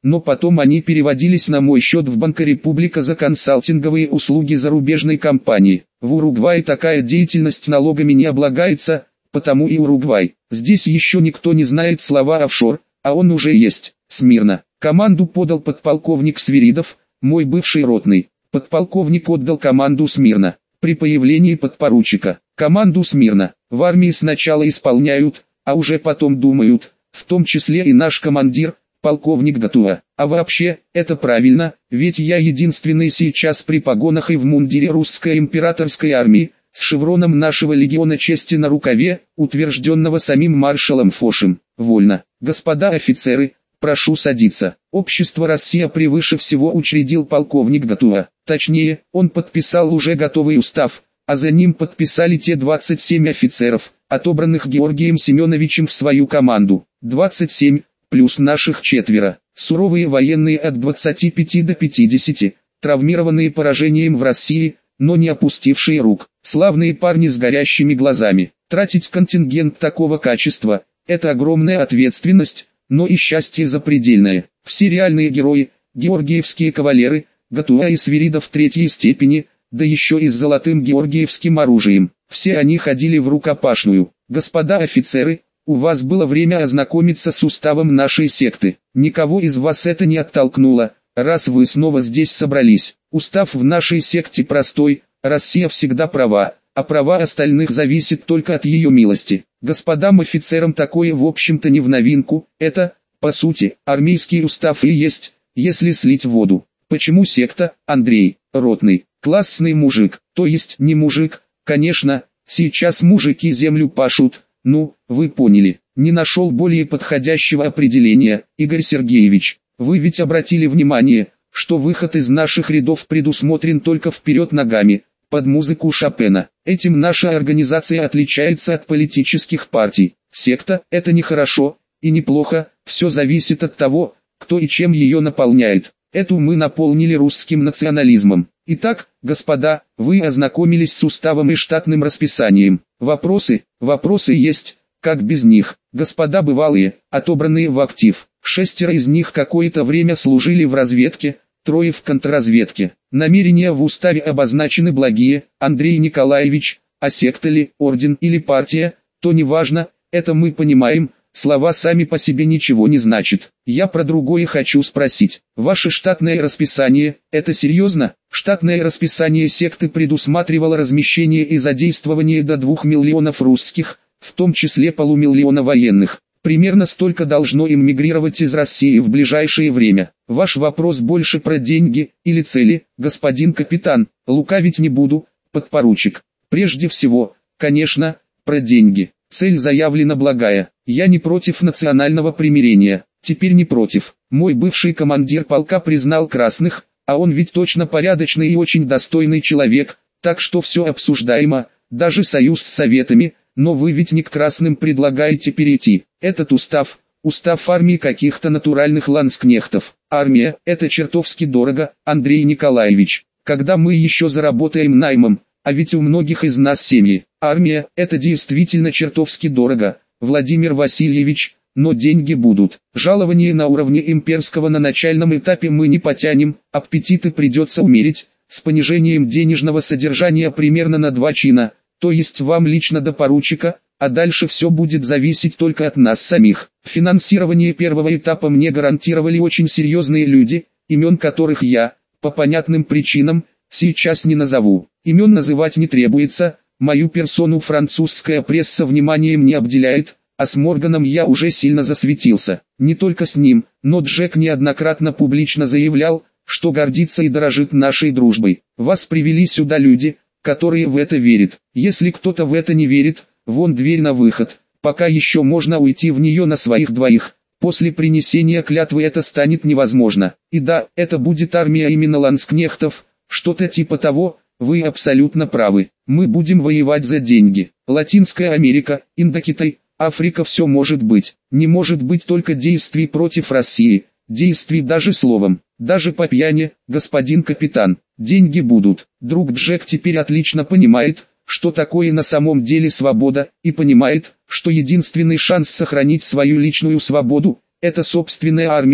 но потом они переводились на мой счет в Банка Република за консалтинговые услуги зарубежной компании. В Уругвае такая деятельность налогами не облагается, потому и Уругвай. Здесь еще никто не знает слова офшор, а он уже есть. Смирно. Команду подал подполковник Свиридов, мой бывший ротный. Подполковник отдал команду смирно. При появлении подпоручика, команду смирно. В армии сначала исполняют, а уже потом думают, в том числе и наш командир, полковник Гатуа. А вообще, это правильно, ведь я единственный сейчас при погонах и в мундире русской императорской армии, с шевроном нашего легиона чести на рукаве, утвержденного самим маршалом Фошем. Вольно. Господа офицеры, прошу садиться. Общество «Россия» превыше всего учредил полковник Гатуа. Точнее, он подписал уже готовый устав, а за ним подписали те 27 офицеров, отобранных Георгием Семеновичем в свою команду. 27, плюс наших 4. Суровые военные от 25 до 50, травмированные поражением в России, но не опустившие рук. Славные парни с горящими глазами. Тратить контингент такого качества – это огромная ответственность, но и счастье запредельное. Все реальные герои, георгиевские кавалеры, Гатуа и Свиридов третьей степени, да еще и с золотым георгиевским оружием. Все они ходили в рукопашную. Господа офицеры, у вас было время ознакомиться с уставом нашей секты. Никого из вас это не оттолкнуло, раз вы снова здесь собрались. Устав в нашей секте простой: Россия всегда права, а права остальных зависят только от ее милости. Господам офицерам такое в общем-то не в новинку, это, по сути, армейский устав и есть, если слить воду. Почему секта? Андрей, ротный, классный мужик, то есть не мужик, конечно, сейчас мужики землю пашут, ну, вы поняли. Не нашел более подходящего определения. Игорь Сергеевич, вы ведь обратили внимание, что выход из наших рядов предусмотрен только вперед ногами, под музыку Шопена. Этим наша организация отличается от политических партий. Секта – это не хорошо и не плохо, все зависит от того, кто и чем ее наполняет. Эту мы наполнили русским национализмом. Итак, господа, вы ознакомились с уставом и штатным расписанием. Вопросы? Вопросы есть, как без них. Господа бывалые, отобранные в актив. 6 из них какое-то время служили в разведке, 3 в контрразведке. Намерения в уставе обозначены благие. Андрей Николаевич, а секта ли, орден или партия, то неважно, это мы понимаем. Слова сами по себе ничего не значат. Я про другое хочу спросить. Ваше штатное расписание, это серьезно? Штатное расписание секты предусматривало размещение и задействование до 2 миллионов русских, в том числе полумиллиона военных. Примерно столько должно эмигрировать из России в ближайшее время. Ваш вопрос больше про деньги или цели, господин капитан. Лукавить не буду, подпоручик. Прежде всего, конечно, про деньги. Цель заявлена благая. Я не против национального примирения. Теперь не против. Мой бывший командир полка признал красных, а он ведь точно порядочный и очень достойный человек, так что все обсуждаемо, даже союз с советами, но вы ведь не к красным предлагаете перейти. Этот устав армии каких-то натуральных ланскнехтов. Армия – это чертовски дорого, Андрей Николаевич. Когда мы еще заработаем наймом, а ведь у многих из нас семьи. Армия – это действительно чертовски дорого, Владимир Васильевич, но деньги будут. Жалование на уровне имперского на начальном этапе мы не потянем, аппетиты придется умерить, с понижением денежного содержания примерно на 2 чина, то есть вам лично до поручика, а дальше все будет зависеть только от нас самих. Финансирование первого этапа мне гарантировали очень серьезные люди, имен которых я, по понятным причинам, сейчас не назову. Имен называть не требуется, мою персону французская пресса вниманием не обделяет, а с Морганом я уже сильно засветился. Не только с ним, но Джек неоднократно публично заявлял, что гордится и дорожит нашей дружбой. Вас привели сюда люди, которые в это верят. Если кто-то в это не верит, вон дверь на выход, пока еще можно уйти в нее на своих двоих. После принесения клятвы это станет невозможно. И да, это будет армия именно ланскнехтов, что-то типа того. Вы абсолютно правы. Мы будем воевать за деньги. Латинская Америка, Индокитай, Африка, все может быть. Не может быть только действий против России. Действий даже словом, даже по пьяни, господин капитан. Деньги будут. Друг Джек теперь отлично понимает, что такое на самом деле свобода, и понимает, что единственный шанс сохранить свою личную свободу – это собственная армия,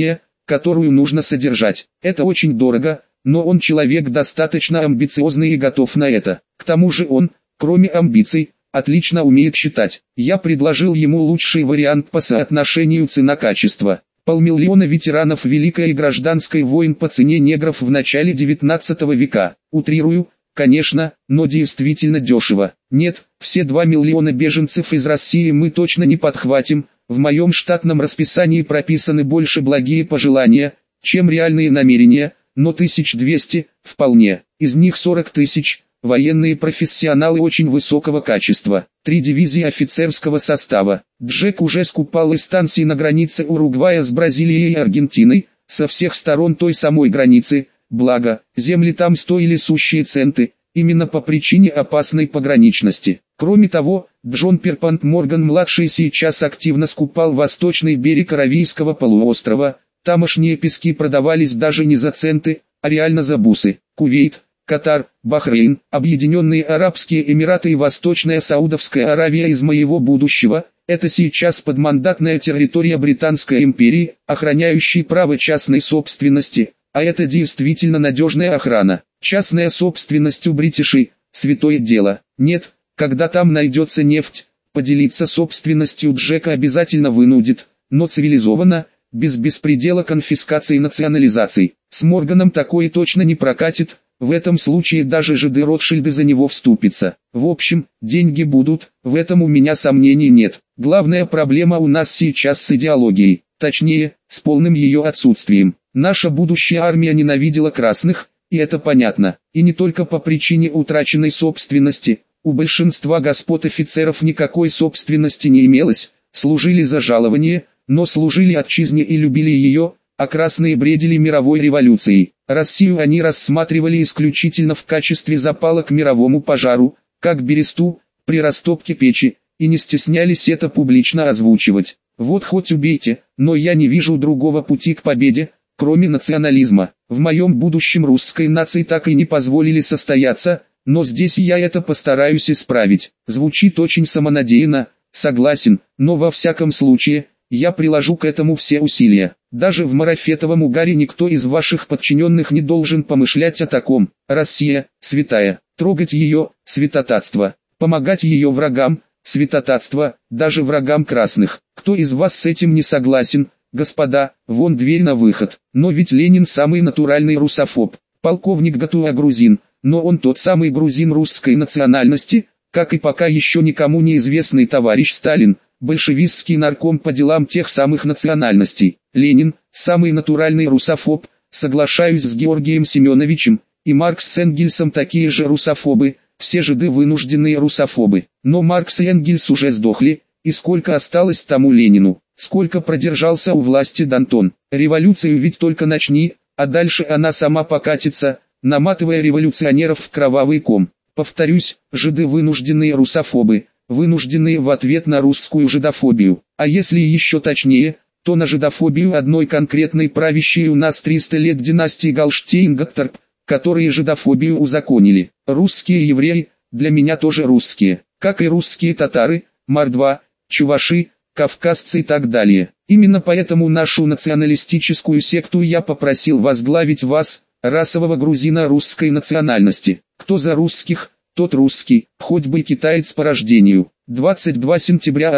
которую нужно содержать. Это очень дорого, но он человек достаточно амбициозный и готов на это. К тому же он, кроме амбиций, отлично умеет считать. Я предложил ему лучший вариант по соотношению цена-качество. 500 000 ветеранов Великой и Гражданской войн по цене негров в начале 19 века. Утрирую, конечно, но действительно дешево. Нет, все 2 миллиона беженцев из России мы точно не подхватим. В моем штатном расписании прописаны больше благие пожелания, чем реальные намерения, но 1200 вполне. Из них 40 000 военные профессионалы очень высокого качества. 3 дивизии офицерского состава. Джек уже скупал из станций на границе Уругвая с Бразилией и Аргентиной, со всех сторон той самой границы, благо, земли там стоили сущие центы, именно по причине опасной пограничности. Кроме того, Джон Перпант Морган-младший сейчас активно скупал восточный берег Аравийского полуострова, тамошние пески продавались даже не за центы, а реально за бусы. Кувейт, Катар, Бахрейн, Объединенные Арабские Эмираты и Восточная Саудовская Аравия из моего будущего – это сейчас подмандатная территория Британской империи, охраняющей право частной собственности, а это действительно надежная охрана. Частная собственность у бритишей – святое дело. Нет, когда там найдется нефть, поделиться собственностью Джека обязательно вынудит, но цивилизованно, без беспредела конфискаций и национализаций. С Морганом такое точно не прокатит. В этом случае даже ЖД Ротшильды за него вступятся. В общем, деньги будут, в этом у меня сомнений нет. Главная проблема у нас сейчас с идеологией, точнее, с полным ее отсутствием. Наша будущая армия ненавидела красных, и это понятно. И не только по причине утраченной собственности. У большинства господ офицеров никакой собственности не имелось, служили за жалование, но служили отчизне и любили ее, а красные бредили мировой революцией. Россию они рассматривали исключительно в качестве запала к мировому пожару, как бересту, при растопке печи, и не стеснялись это публично озвучивать. Вот хоть убейте, но я не вижу другого пути к победе, кроме национализма. В моем будущем русской нации так и не позволили состояться, но здесь я это постараюсь исправить. Звучит очень самонадеянно, согласен, но во всяком случае, я приложу к этому все усилия. Даже в марафетовом угаре никто из ваших подчиненных не должен помышлять о таком. Россия, святая, трогать ее, святотатство, помогать ее врагам, святотатство, даже врагам красных. Кто из вас с этим не согласен, господа, вон дверь на выход. Но ведь Ленин самый натуральный русофоб, полковник Гатуа грузин, но он тот самый грузин русской национальности, как и пока еще никому неизвестный товарищ Сталин, большевистский нарком по делам тех самых национальностей. Ленин, самый натуральный русофоб, соглашаюсь с Георгием Семеновичем, и Маркс с Энгельсом такие же русофобы, все жиды вынужденные русофобы. Но Маркс и Энгельс уже сдохли, и сколько осталось тому Ленину, сколько продержался у власти Д'Антон. Революцию ведь только начни, а дальше она сама покатится, наматывая революционеров в кровавый ком. Повторюсь, жиды вынужденные русофобы, вынужденные в ответ на русскую жидофобию, а если еще точнее, то на жидофобию одной конкретной правящей у нас 300 лет династии Галштейн-Готторп, которые жидофобию узаконили. Русские евреи, для меня тоже русские, как и русские татары, мордва, чуваши, кавказцы и так далее. Именно поэтому нашу националистическую секту я попросил возглавить вас, расового грузина русской национальности. Кто за русских, тот русский, хоть бы китаец по рождению. 22 сентября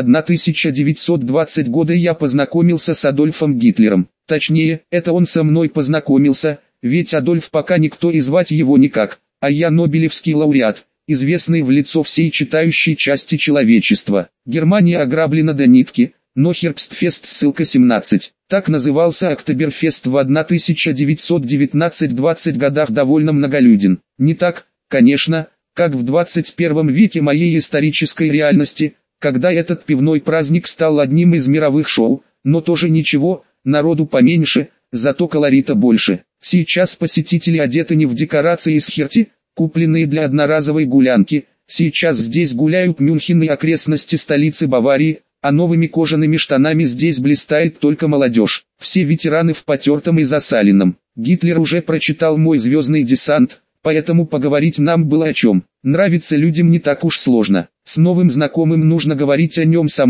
1920 года я познакомился с Адольфом Гитлером. Точнее, это он со мной познакомился, ведь Адольф пока никто и звать его никак, а я Нобелевский лауреат, известный в лицо всей читающей части человечества. Германия ограблена до нитки, но Хербстфест ссылка 17. Так назывался Октоберфест в 1919-20 годах довольно многолюден. Не так, конечно, как в 21 веке моей исторической реальности, когда этот пивной праздник стал одним из мировых шоу, но тоже ничего, народу поменьше, зато колорита больше. Сейчас посетители одеты не в декорации из херти, купленные для одноразовой гулянки, сейчас здесь гуляют Мюнхен и окрестности столицы Баварии, а новыми кожаными штанами здесь блистает только молодежь. Все ветераны в потертом и засаленном. Гитлер уже прочитал мой «Звездный десант», поэтому поговорить нам было о чем. Нравится людям не так уж сложно. С новым знакомым нужно говорить о нем самом,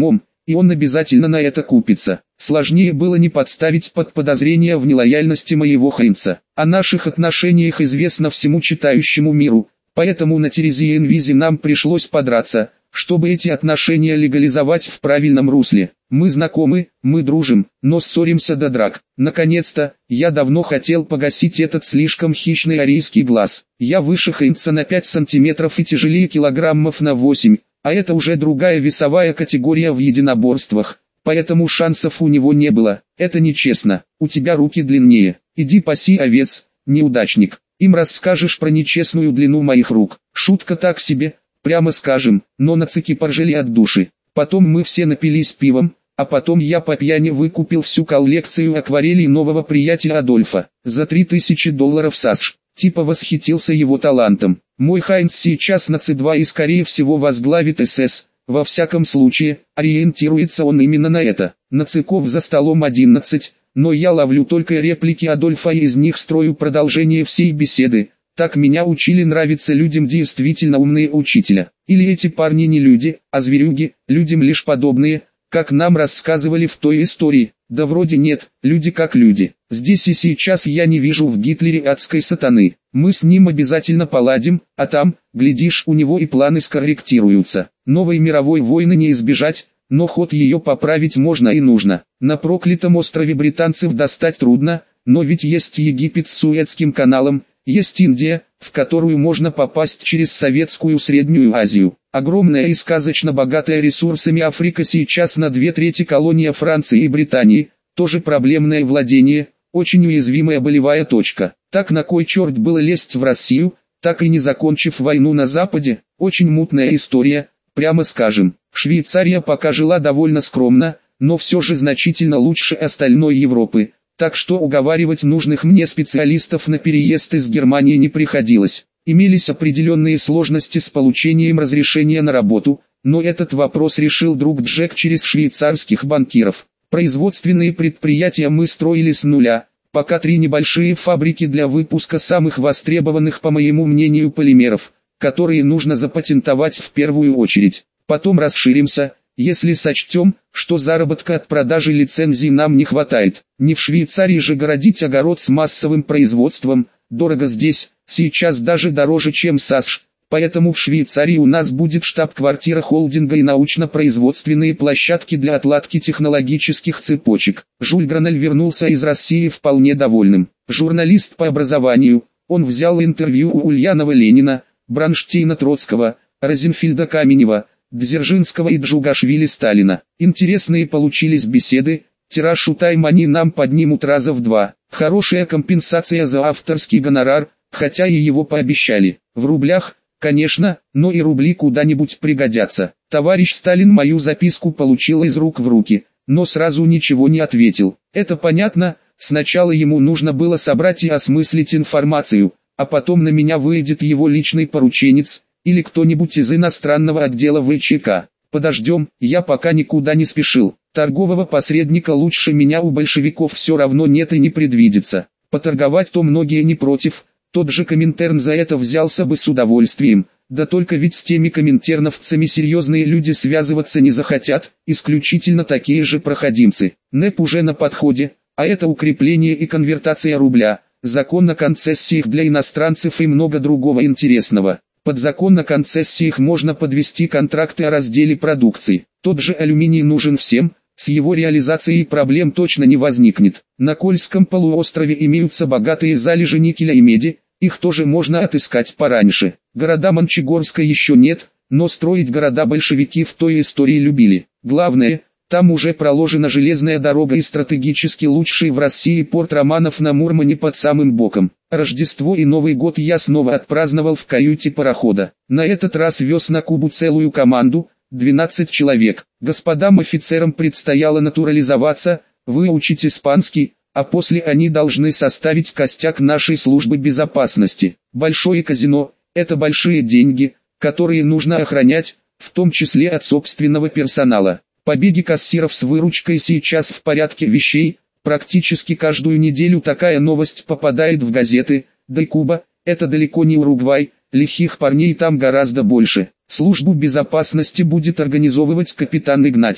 и он обязательно на это купится. Сложнее было не подставить под подозрение в нелояльности моего Хайнца. О наших отношениях известно всему читающему миру, поэтому на Терезии Инвизе нам пришлось подраться, чтобы эти отношения легализовать в правильном русле. Мы знакомы, мы дружим, но ссоримся до драк. Наконец-то, я давно хотел погасить этот слишком хищный арийский глаз. Я выше Хайнца на 5 сантиметров и тяжелее килограммов на 8, а это уже другая весовая категория в единоборствах, поэтому шансов у него не было. Это нечестно, у тебя руки длиннее, иди паси овец, неудачник. Им расскажешь про нечестную длину моих рук. Шутка так себе, прямо скажем, но нацики поржали от души. Потом мы все напились пивом, а потом я по пьяни выкупил всю коллекцию акварелей нового приятеля Адольфа за $3000 США. Типа восхитился его талантом. Мой Хайнц сейчас на С2 и скорее всего возглавит СС. Во всяком случае, ориентируется он именно на это. Нациков за столом 11, но я ловлю только реплики Адольфа и из них строю продолжение всей беседы. Так меня учили нравиться людям действительно умные учителя. Или эти парни не люди, а зверюги, людям лишь подобные, как нам рассказывали в той истории. Да вроде нет, люди как люди. Здесь и сейчас я не вижу в Гитлере адской сатаны. Мы с ним обязательно поладим, а там, глядишь, у него и планы скорректируются. Новой мировой войны не избежать, но ход ее поправить можно и нужно. На проклятом острове британцев достать трудно, но ведь есть Египет с Суэцким каналом, есть Индия, в которую можно попасть через Советскую Среднюю Азию. Огромная и сказочно богатая ресурсами Африка сейчас на 2/3 колония Франции и Британии, тоже проблемное владение, очень уязвимая болевая точка. Так на кой черт было лезть в Россию, так и не закончив войну на Западе? Очень мутная история, прямо скажем. Швейцария пока жила довольно скромно, но все же значительно лучше остальной Европы. Так что уговаривать нужных мне специалистов на переезд из Германии не приходилось. Имелись определенные сложности с получением разрешения на работу, но этот вопрос решил друг Джек через швейцарских банкиров. Производственные предприятия мы строили с нуля, пока 3 небольшие фабрики для выпуска самых востребованных, по моему мнению, полимеров, которые нужно запатентовать в первую очередь. Потом расширимся, если сочтем, что заработка от продажи лицензий нам не хватает. Не в Швейцарии же городить огород с массовым производством, дорого здесь, сейчас даже дороже, чем САСШ, поэтому в Швейцарии у нас будет штаб-квартира холдинга и научно-производственные площадки для отладки технологических цепочек. Жюль Гранель вернулся из России вполне довольным. Журналист по образованию, он взял интервью у Ульянова Ленина, Бронштейна Троцкого, Розенфельда Каменева, Дзержинского и Джугашвили Сталина. Интересные получились беседы, тираж у Тайм они нам поднимут раза в 2. Хорошая компенсация за авторский гонорар, хотя и его пообещали. В рублях, конечно, но и рубли куда-нибудь пригодятся. Товарищ Сталин мою записку получил из рук в руки, но сразу ничего не ответил. Это понятно, сначала ему нужно было собрать и осмыслить информацию, а потом на меня выйдет его личный порученец, или кто-нибудь из иностранного отдела ВЧК. Подождем, я пока никуда не спешил. Торгового посредника лучше меня у большевиков все равно нет и не предвидится. Поторговать-то многие не против, тот же Коминтерн за это взялся бы с удовольствием. Да только ведь с теми коминтерновцами серьезные люди связываться не захотят, исключительно такие же проходимцы. НЭП уже на подходе, а это укрепление и конвертация рубля, закон о концессиях для иностранцев и много другого интересного. Под закон о концессиях можно подвести контракты о разделе продукции. Тот же алюминий нужен всем, с его реализацией проблем точно не возникнет. На Кольском полуострове имеются богатые залежи никеля и меди, их тоже можно отыскать пораньше. Города Мончегорска еще нет, но строить города большевики в той истории любили. Главное, там уже проложена железная дорога и стратегически лучший в России порт Романов на Мурмане под самым боком. Рождество и Новый год я снова отпраздновал в каюте парохода. На этот раз вез на Кубу целую команду, 12 человек. Господам офицерам предстояло натурализоваться, выучить испанский, а после они должны составить костяк нашей службы безопасности. Большое казино – это большие деньги, которые нужно охранять, в том числе от собственного персонала. Побеги кассиров с выручкой сейчас в порядке вещей, практически каждую неделю такая новость попадает в газеты, да и Куба – это далеко не Уругвай, лихих парней там гораздо больше. Службу безопасности будет организовывать капитан Игнатьев.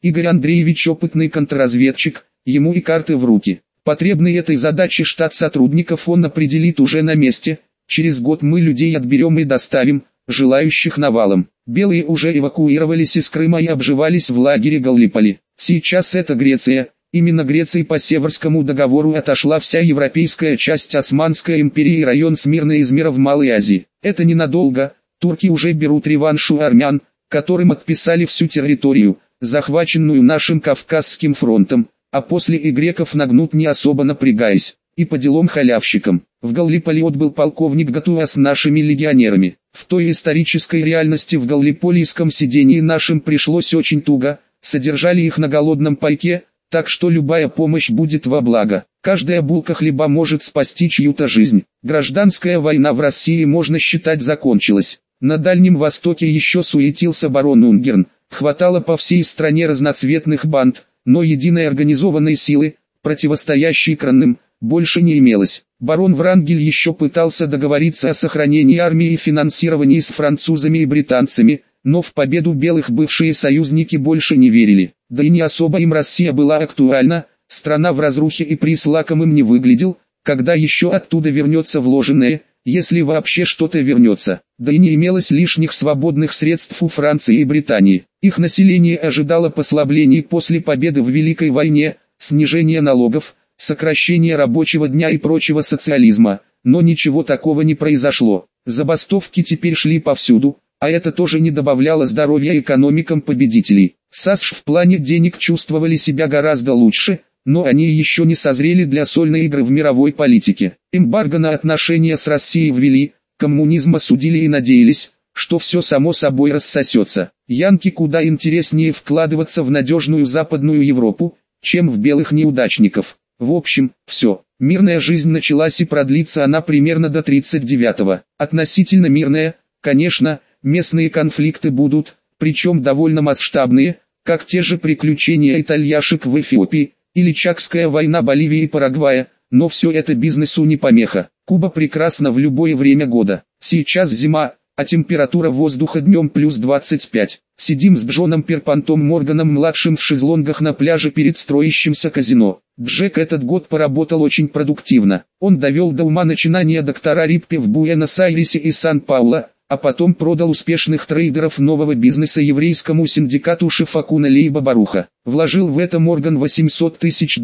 Игорь Андреевич опытный контрразведчик, ему и карты в руки. Потребный этой задаче штат сотрудников он определит уже на месте. Через год мы людей отберем и доставим, желающих навалом. Белые уже эвакуировались из Крыма и обживались в лагере Галлиполи. Сейчас это Греция. Именно Греции по Северскому договору отошла вся европейская часть Османской империи и район Смирна из мира в Малой Азии. Это ненадолго. Турки уже берут реванш у армян, которым отписали всю территорию, захваченную нашим Кавказским фронтом, а после и греков нагнут не особо напрягаясь. И по делам халявщикам. В Галлиполи отбыл полковник Гатуа с нашими легионерами. В той исторической реальности в галлиполийском сидении нашим пришлось очень туго, содержали их на голодном пайке, так что любая помощь будет во благо. Каждая булка хлеба может спасти чью-то жизнь. Гражданская война в России, можно считать, закончилась. На Дальнем Востоке еще суетился барон Унгерн, хватало по всей стране разноцветных банд, но единой организованной силы, противостоящей кранным, больше не имелось. Барон Врангель еще пытался договориться о сохранении армии и финансировании с французами и британцами, но в победу белых бывшие союзники больше не верили. Да и не особо им Россия была актуальна, страна в разрухе и приз лакомым не выглядел, когда еще оттуда вернется вложенное, если вообще что-то вернется. Да и не имелось лишних свободных средств у Франции и Британии. Их население ожидало послаблений после победы в Великой войне, снижения налогов, сокращение рабочего дня и прочего социализма, но ничего такого не произошло. Забастовки теперь шли повсюду, а это тоже не добавляло здоровья экономикам победителей. САСШ в плане денег чувствовали себя гораздо лучше, но они еще не созрели для сольной игры в мировой политике. Эмбарго на отношения с Россией ввели, коммунизм осудили и надеялись, что все само собой рассосется. Янки куда интереснее вкладываться в надежную Западную Европу, чем в белых неудачников. В общем, все. Мирная жизнь началась и продлится она примерно до 39-го. Относительно мирная, конечно, местные конфликты будут, причем довольно масштабные, как те же приключения итальяшек в Эфиопии, или Чакская война Боливии и Парагвая, но все это бизнесу не помеха. Куба прекрасна в любое время года. Сейчас зима, а температура воздуха днем плюс 25. Сидим с Джоном Перпантом Морганом-младшим в шезлонгах на пляже перед строящимся казино. Джек этот год поработал очень продуктивно. Он довел до ума начинания доктора Риппи в Буэнос-Айресе и Сан-Пауло, а потом продал успешных трейдеров нового бизнеса еврейскому синдикату Шефакуна Лейба Баруха. Вложил в это Морган $800 тысяч,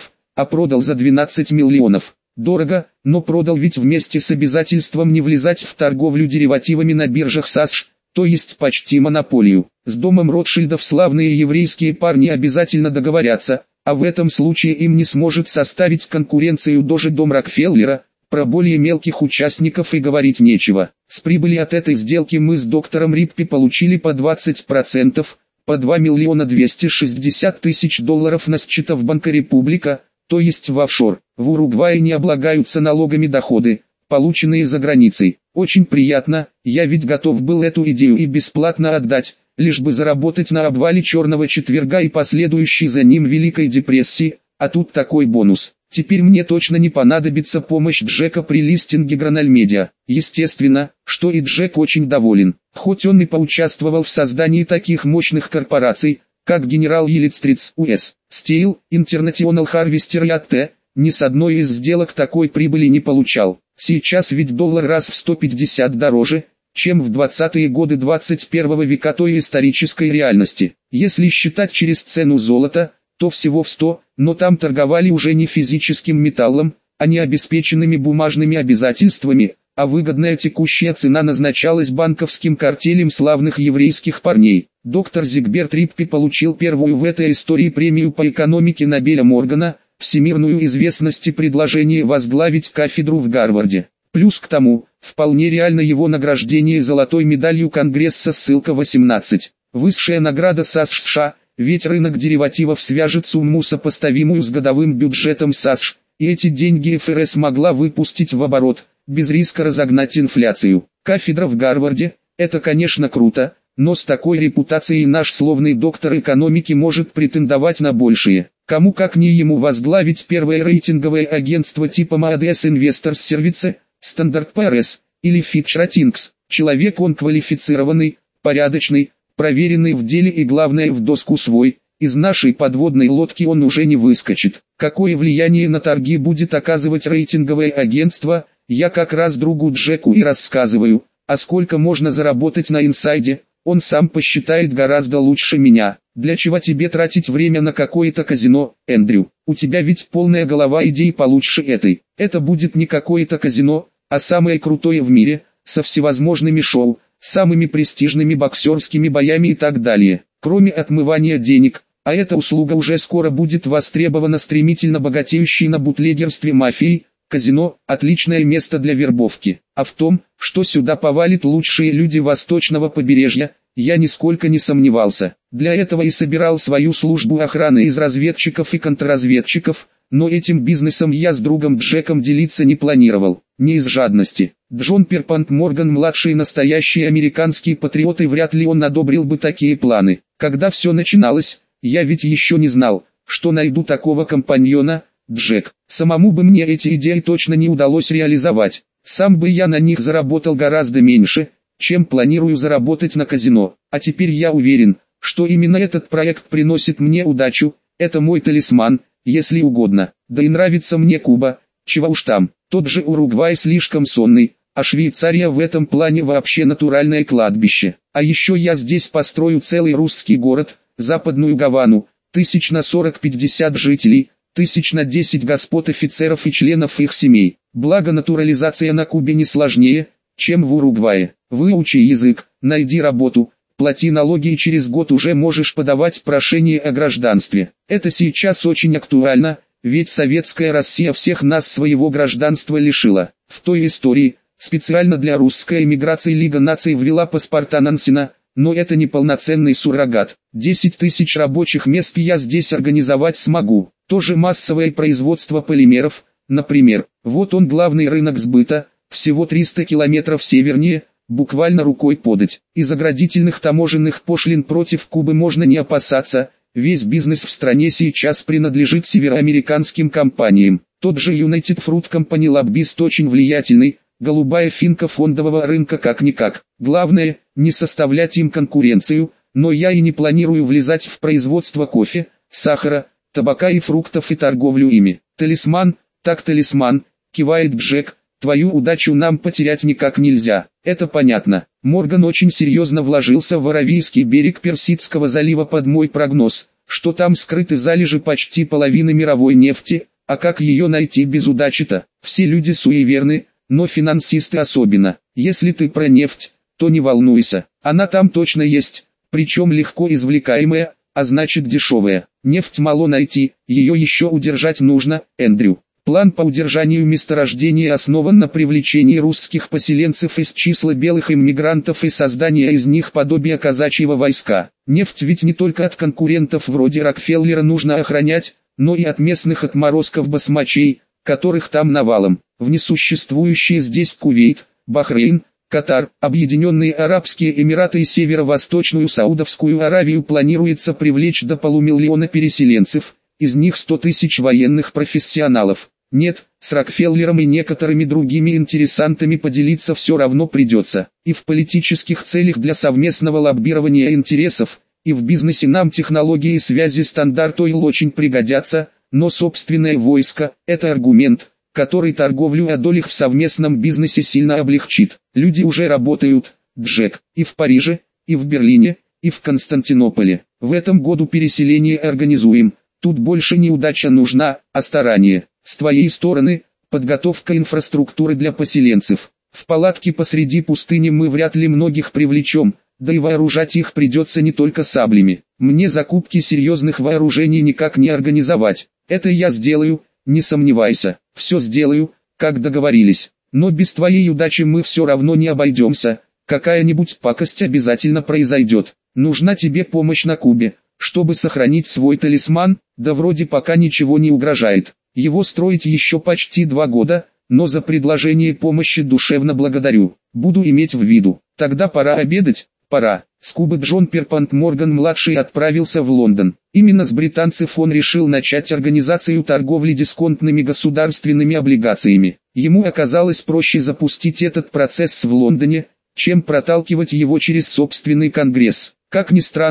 а продал за 12 миллионов. Дорого, но продал ведь вместе с обязательством не влезать в торговлю деривативами на биржах САСШ, то есть почти монополию. С домом Ротшильдов славные еврейские парни обязательно договорятся, а в этом случае им не сможет составить конкуренцию даже дом Рокфеллера. Про более мелких участников и говорить нечего. С прибыли от этой сделки мы с доктором Риппи получили по 20%, по $2 260 000 на счета в Банка Република, то есть в офшор. В Уругвае не облагаются налогами доходы, полученные за границей. Очень приятно, я ведь готов был эту идею и бесплатно отдать, лишь бы заработать на обвале Черного четверга и последующей за ним Великой депрессии, а тут такой бонус. Теперь мне точно не понадобится помощь Джека при листинге Гранальмедиа. Естественно, что и Джек очень доволен. Хоть он и поучаствовал в создании таких мощных корпораций, как General Electric US, Steel, International Harvester и AT, ни с одной из сделок такой прибыли не получал. Сейчас ведь доллар раз в 150 дороже, чем в 20-е годы 21 века той исторической реальности. Если считать через цену золота, то всего в 100, но там торговали уже не физическим металлом, а не обеспеченными бумажными обязательствами, а выгодная текущая цена назначалась банковским картелем славных еврейских парней. Доктор Зигберт Риппи получил первую в этой истории премию по экономике Нобеля Моргана, всемирную известность и предложение возглавить кафедру в Гарварде. Плюс к тому, вполне реально его награждение золотой медалью Конгресса, ссылка 18. Высшая награда САСШ США. Ведь рынок деривативов свяжет сумму, сопоставимую с годовым бюджетом САСШ, и эти деньги ФРС могла выпустить в оборот, без риска разогнать инфляцию. Кафедра в Гарварде – это, конечно, круто, но с такой репутацией наш словный доктор экономики может претендовать на большее. Кому как не ему возглавить первое рейтинговое агентство типа Moody's Investors Service, Standard PRS или Fitch Ratings. Человек он квалифицированный, порядочный, проверенный в деле и главное в доску свой, Из нашей подводной лодки он уже не выскочит. Какое влияние на торги будет оказывать рейтинговое агентство, я как раз другу Джеку и рассказываю. А сколько можно заработать на инсайде, он сам посчитает гораздо лучше меня. Для чего тебе тратить время на какое-то казино, Эндрю? У тебя ведь полная голова идей получше этой. Это будет не какое-то казино, а самое крутое в мире, со всевозможными шоу, самыми престижными боксерскими боями и так далее. Кроме отмывания денег, а эта услуга уже скоро будет востребована стремительно богатеющей на бутлегерстве мафией, казино – отличное место для вербовки. А в том, что сюда повалят лучшие люди восточного побережья, я нисколько не сомневался. Для этого и собирал свою службу охраны из разведчиков и контрразведчиков, но этим бизнесом я с другом Джеком делиться не планировал. Не из жадности. Джон Перпант Морган-младший настоящий американский патриот, и вряд ли он одобрил бы такие планы. Когда все начиналось, я ведь еще не знал, что найду такого компаньона, Джек. Самому бы мне эти идеи точно не удалось реализовать. Сам бы я на них заработал гораздо меньше, чем планирую заработать на казино. А теперь я уверен, что именно этот проект приносит мне удачу. Это мой талисман, если угодно. Да и нравится мне Куба, чего уж там. Тот же Уругвай слишком сонный, а Швейцария в этом плане вообще натуральное кладбище. А еще я здесь построю целый русский город, Западную Гавану, 1000 на 40-50 жителей, 1000 на 10 господ офицеров и членов их семей. Благо натурализация на Кубе не сложнее, чем в Уругвае. Выучи язык, найди работу, плати налоги и через год уже можешь подавать прошение о гражданстве. Это сейчас очень актуально, ведь советская Россия всех нас своего гражданства лишила. В той истории, специально для русской эмиграции Лига наций ввела паспорта Нансена, но это не полноценный суррогат. 10 тысяч рабочих мест я здесь организовать смогу. Тоже массовое производство полимеров, например. Вот он главный рынок сбыта, всего 300 километров севернее, буквально рукой подать. Из оградительных таможенных пошлин против Кубы можно не опасаться, весь бизнес в стране сейчас принадлежит североамериканским компаниям. Тот же United Fruit Company лоббист очень влиятельный, голубая финка фондового рынка как-никак. Главное, не составлять им конкуренцию, но я и не планирую влезать в производство кофе, сахара, табака и фруктов и торговлю ими. Талисман, так талисман, кивает Джек, твою удачу нам потерять никак нельзя. Это понятно. Морган очень серьезно вложился в Аравийский берег Персидского залива под мой прогноз, что там скрыты залежи почти половины мировой нефти, а как ее найти без удачи-то? Все люди суеверны, но финансисты особенно. Если ты про нефть, то не волнуйся, она там точно есть, причем легко извлекаемая, а значит дешевая. Нефть мало найти, ее еще удержать нужно, Эндрю. План по удержанию месторождения основан на привлечении русских поселенцев из числа белых иммигрантов и создании из них подобия казачьего войска. Нефть ведь не только от конкурентов вроде Рокфеллера нужно охранять, но и от местных отморозков-басмачей, которых там навалом. В несуществующие здесь Кувейт, Бахрейн, Катар, Объединенные Арабские Эмираты и Северо-Восточную Саудовскую Аравию планируется привлечь до 500 000 переселенцев, из них 100 тысяч военных профессионалов. Нет, с Рокфеллером и некоторыми другими интересантами поделиться все равно придется. И в политических целях для совместного лоббирования интересов, и в бизнесе нам технологии и связи стандарт Oil очень пригодятся, но собственное войско – это аргумент, который торговлю о долях в совместном бизнесе сильно облегчит. Люди уже работают, Джек, и в Париже, и в Берлине, и в Константинополе. В этом году переселение организуем. Тут больше не удача нужна, а старание. С твоей стороны, подготовка инфраструктуры для поселенцев. В палатке посреди пустыни мы вряд ли многих привлечем, да и вооружать их придется не только саблями. Мне закупки серьезных вооружений никак не организовать. Это я сделаю, не сомневайся. Все сделаю, как договорились. Но без твоей удачи мы все равно не обойдемся. Какая-нибудь пакость обязательно произойдет. Нужна тебе помощь на Кубе, чтобы сохранить свой талисман, да вроде пока ничего не угрожает. Его строить еще почти 2 года, но за предложение помощи душевно благодарю. Буду иметь в виду. Тогда пора обедать, пора. С Кубы Джон Перпант Морган-младший отправился в Лондон. Именно с британцев он решил начать организацию торговли дисконтными государственными облигациями. Ему оказалось проще запустить этот процесс в Лондоне, чем проталкивать его через собственный конгресс. Как ни странно,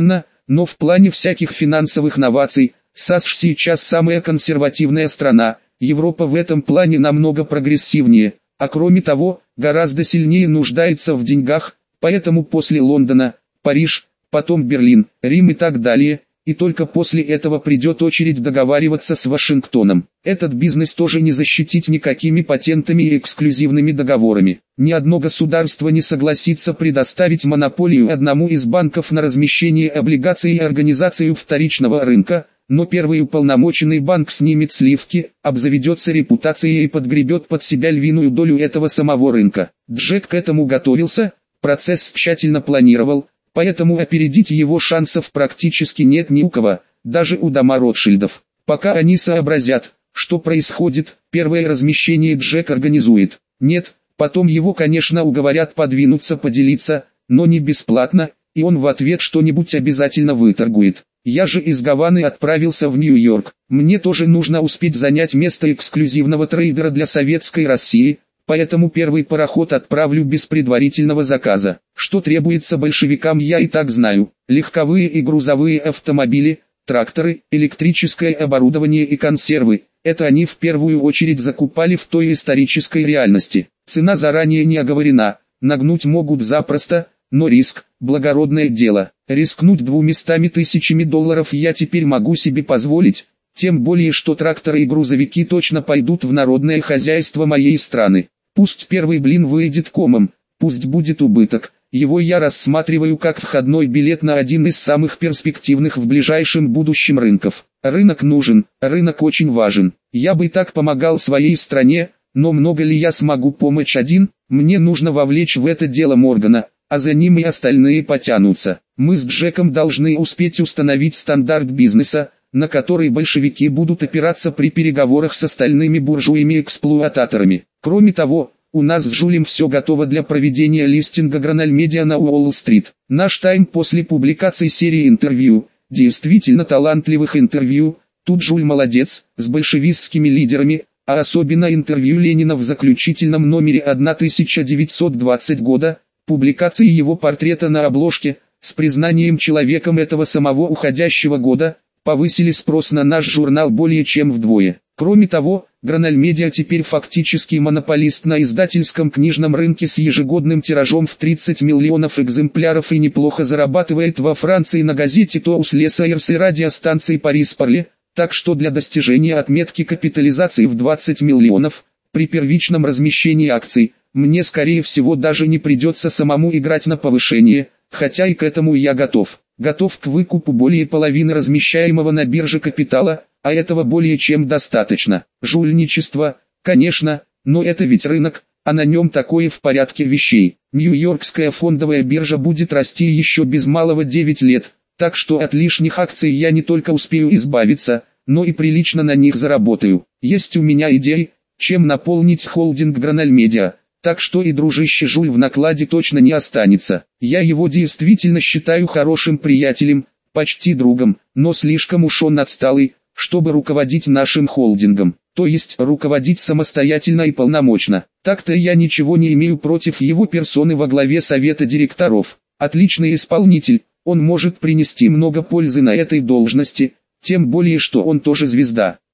но в плане всяких финансовых новаций, САСШ сейчас самая консервативная страна, Европа в этом плане намного прогрессивнее, а кроме того, гораздо сильнее нуждается в деньгах, поэтому после Лондона, Париж, потом Берлин, Рим и так далее, и только после этого придет очередь договариваться с Вашингтоном. Этот бизнес тоже не защитить никакими патентами и эксклюзивными договорами. Ни одно государство не согласится предоставить монополию одному из банков на размещение облигаций и организацию вторичного рынка, но первый уполномоченный банк снимет сливки, обзаведется репутацией и подгребет под себя львиную долю этого самого рынка. Джек к этому готовился, процесс тщательно планировал, поэтому опередить его шансов практически нет ни у кого, даже у дома Ротшильдов. Пока они сообразят, что происходит, первое размещение Джек организует. Нет, потом его, конечно, уговорят подвинуться, поделиться, но не бесплатно, и он в ответ что-нибудь обязательно выторгует. Я же из Гаваны отправился в Нью-Йорк. Мне тоже нужно успеть занять место эксклюзивного трейдера для советской России, поэтому первый пароход отправлю без предварительного заказа. Что требуется большевикам, я и так знаю. Легковые и грузовые автомобили, тракторы, электрическое оборудование и консервы. Это они в первую очередь закупали в той исторической реальности. Цена заранее не оговорена, нагнуть могут запросто, но риск – благородное дело. Рискнуть $200 000 я теперь могу себе позволить, тем более что тракторы и грузовики точно пойдут в народное хозяйство моей страны. Пусть первый блин выйдет комом, пусть будет убыток, его я рассматриваю как входной билет на один из самых перспективных в ближайшем будущем рынков. Рынок нужен, рынок очень важен. Я бы и так помогал своей стране, но много ли я смогу помочь один? Мне нужно вовлечь в это дело Моргана, а за ним и остальные потянутся. Мы с Джеком должны успеть установить стандарт бизнеса, на который большевики будут опираться при переговорах с остальными буржуями-эксплуататорами. Кроме того, у нас с Жулем все готово для проведения листинга Гранальмедиа на Уолл-стрит. Наш тайм после публикации серии интервью, действительно талантливых интервью, тут Жуль молодец, с большевистскими лидерами, а особенно интервью Ленина в заключительном номере 1920 года, публикации его портрета на обложке, с признанием человеком этого самого уходящего года, повысили спрос на наш журнал более чем вдвое. Кроме того, Гранальмедиа теперь фактически монополист на издательском книжном рынке с ежегодным тиражом в 30 миллионов экземпляров и неплохо зарабатывает во Франции на газете Tous les Soirs и радиостанции Парис-Парле, так что для достижения отметки капитализации в 20 миллионов, при первичном размещении акций, мне скорее всего даже не придется самому играть на повышение, хотя и к этому я готов. Готов к выкупу более половины размещаемого на бирже капитала, а этого более чем достаточно. Жульничество, конечно, но это ведь рынок, а на нем такое в порядке вещей. Нью-Йоркская фондовая биржа будет расти еще без малого 9 лет, так что от лишних акций я не только успею избавиться, но и прилично на них заработаю. Есть у меня идеи, чем наполнить холдинг Гранальмедиа. Так что и дружище Жуль в накладе точно не останется. Я его действительно считаю хорошим приятелем, почти другом, но слишком уж он отсталый, чтобы руководить нашим холдингом. То есть руководить самостоятельно и полномочно. Так-то я ничего не имею против его персоны во главе совета директоров. Отличный исполнитель, он может принести много пользы на этой должности, тем более что он тоже звезда.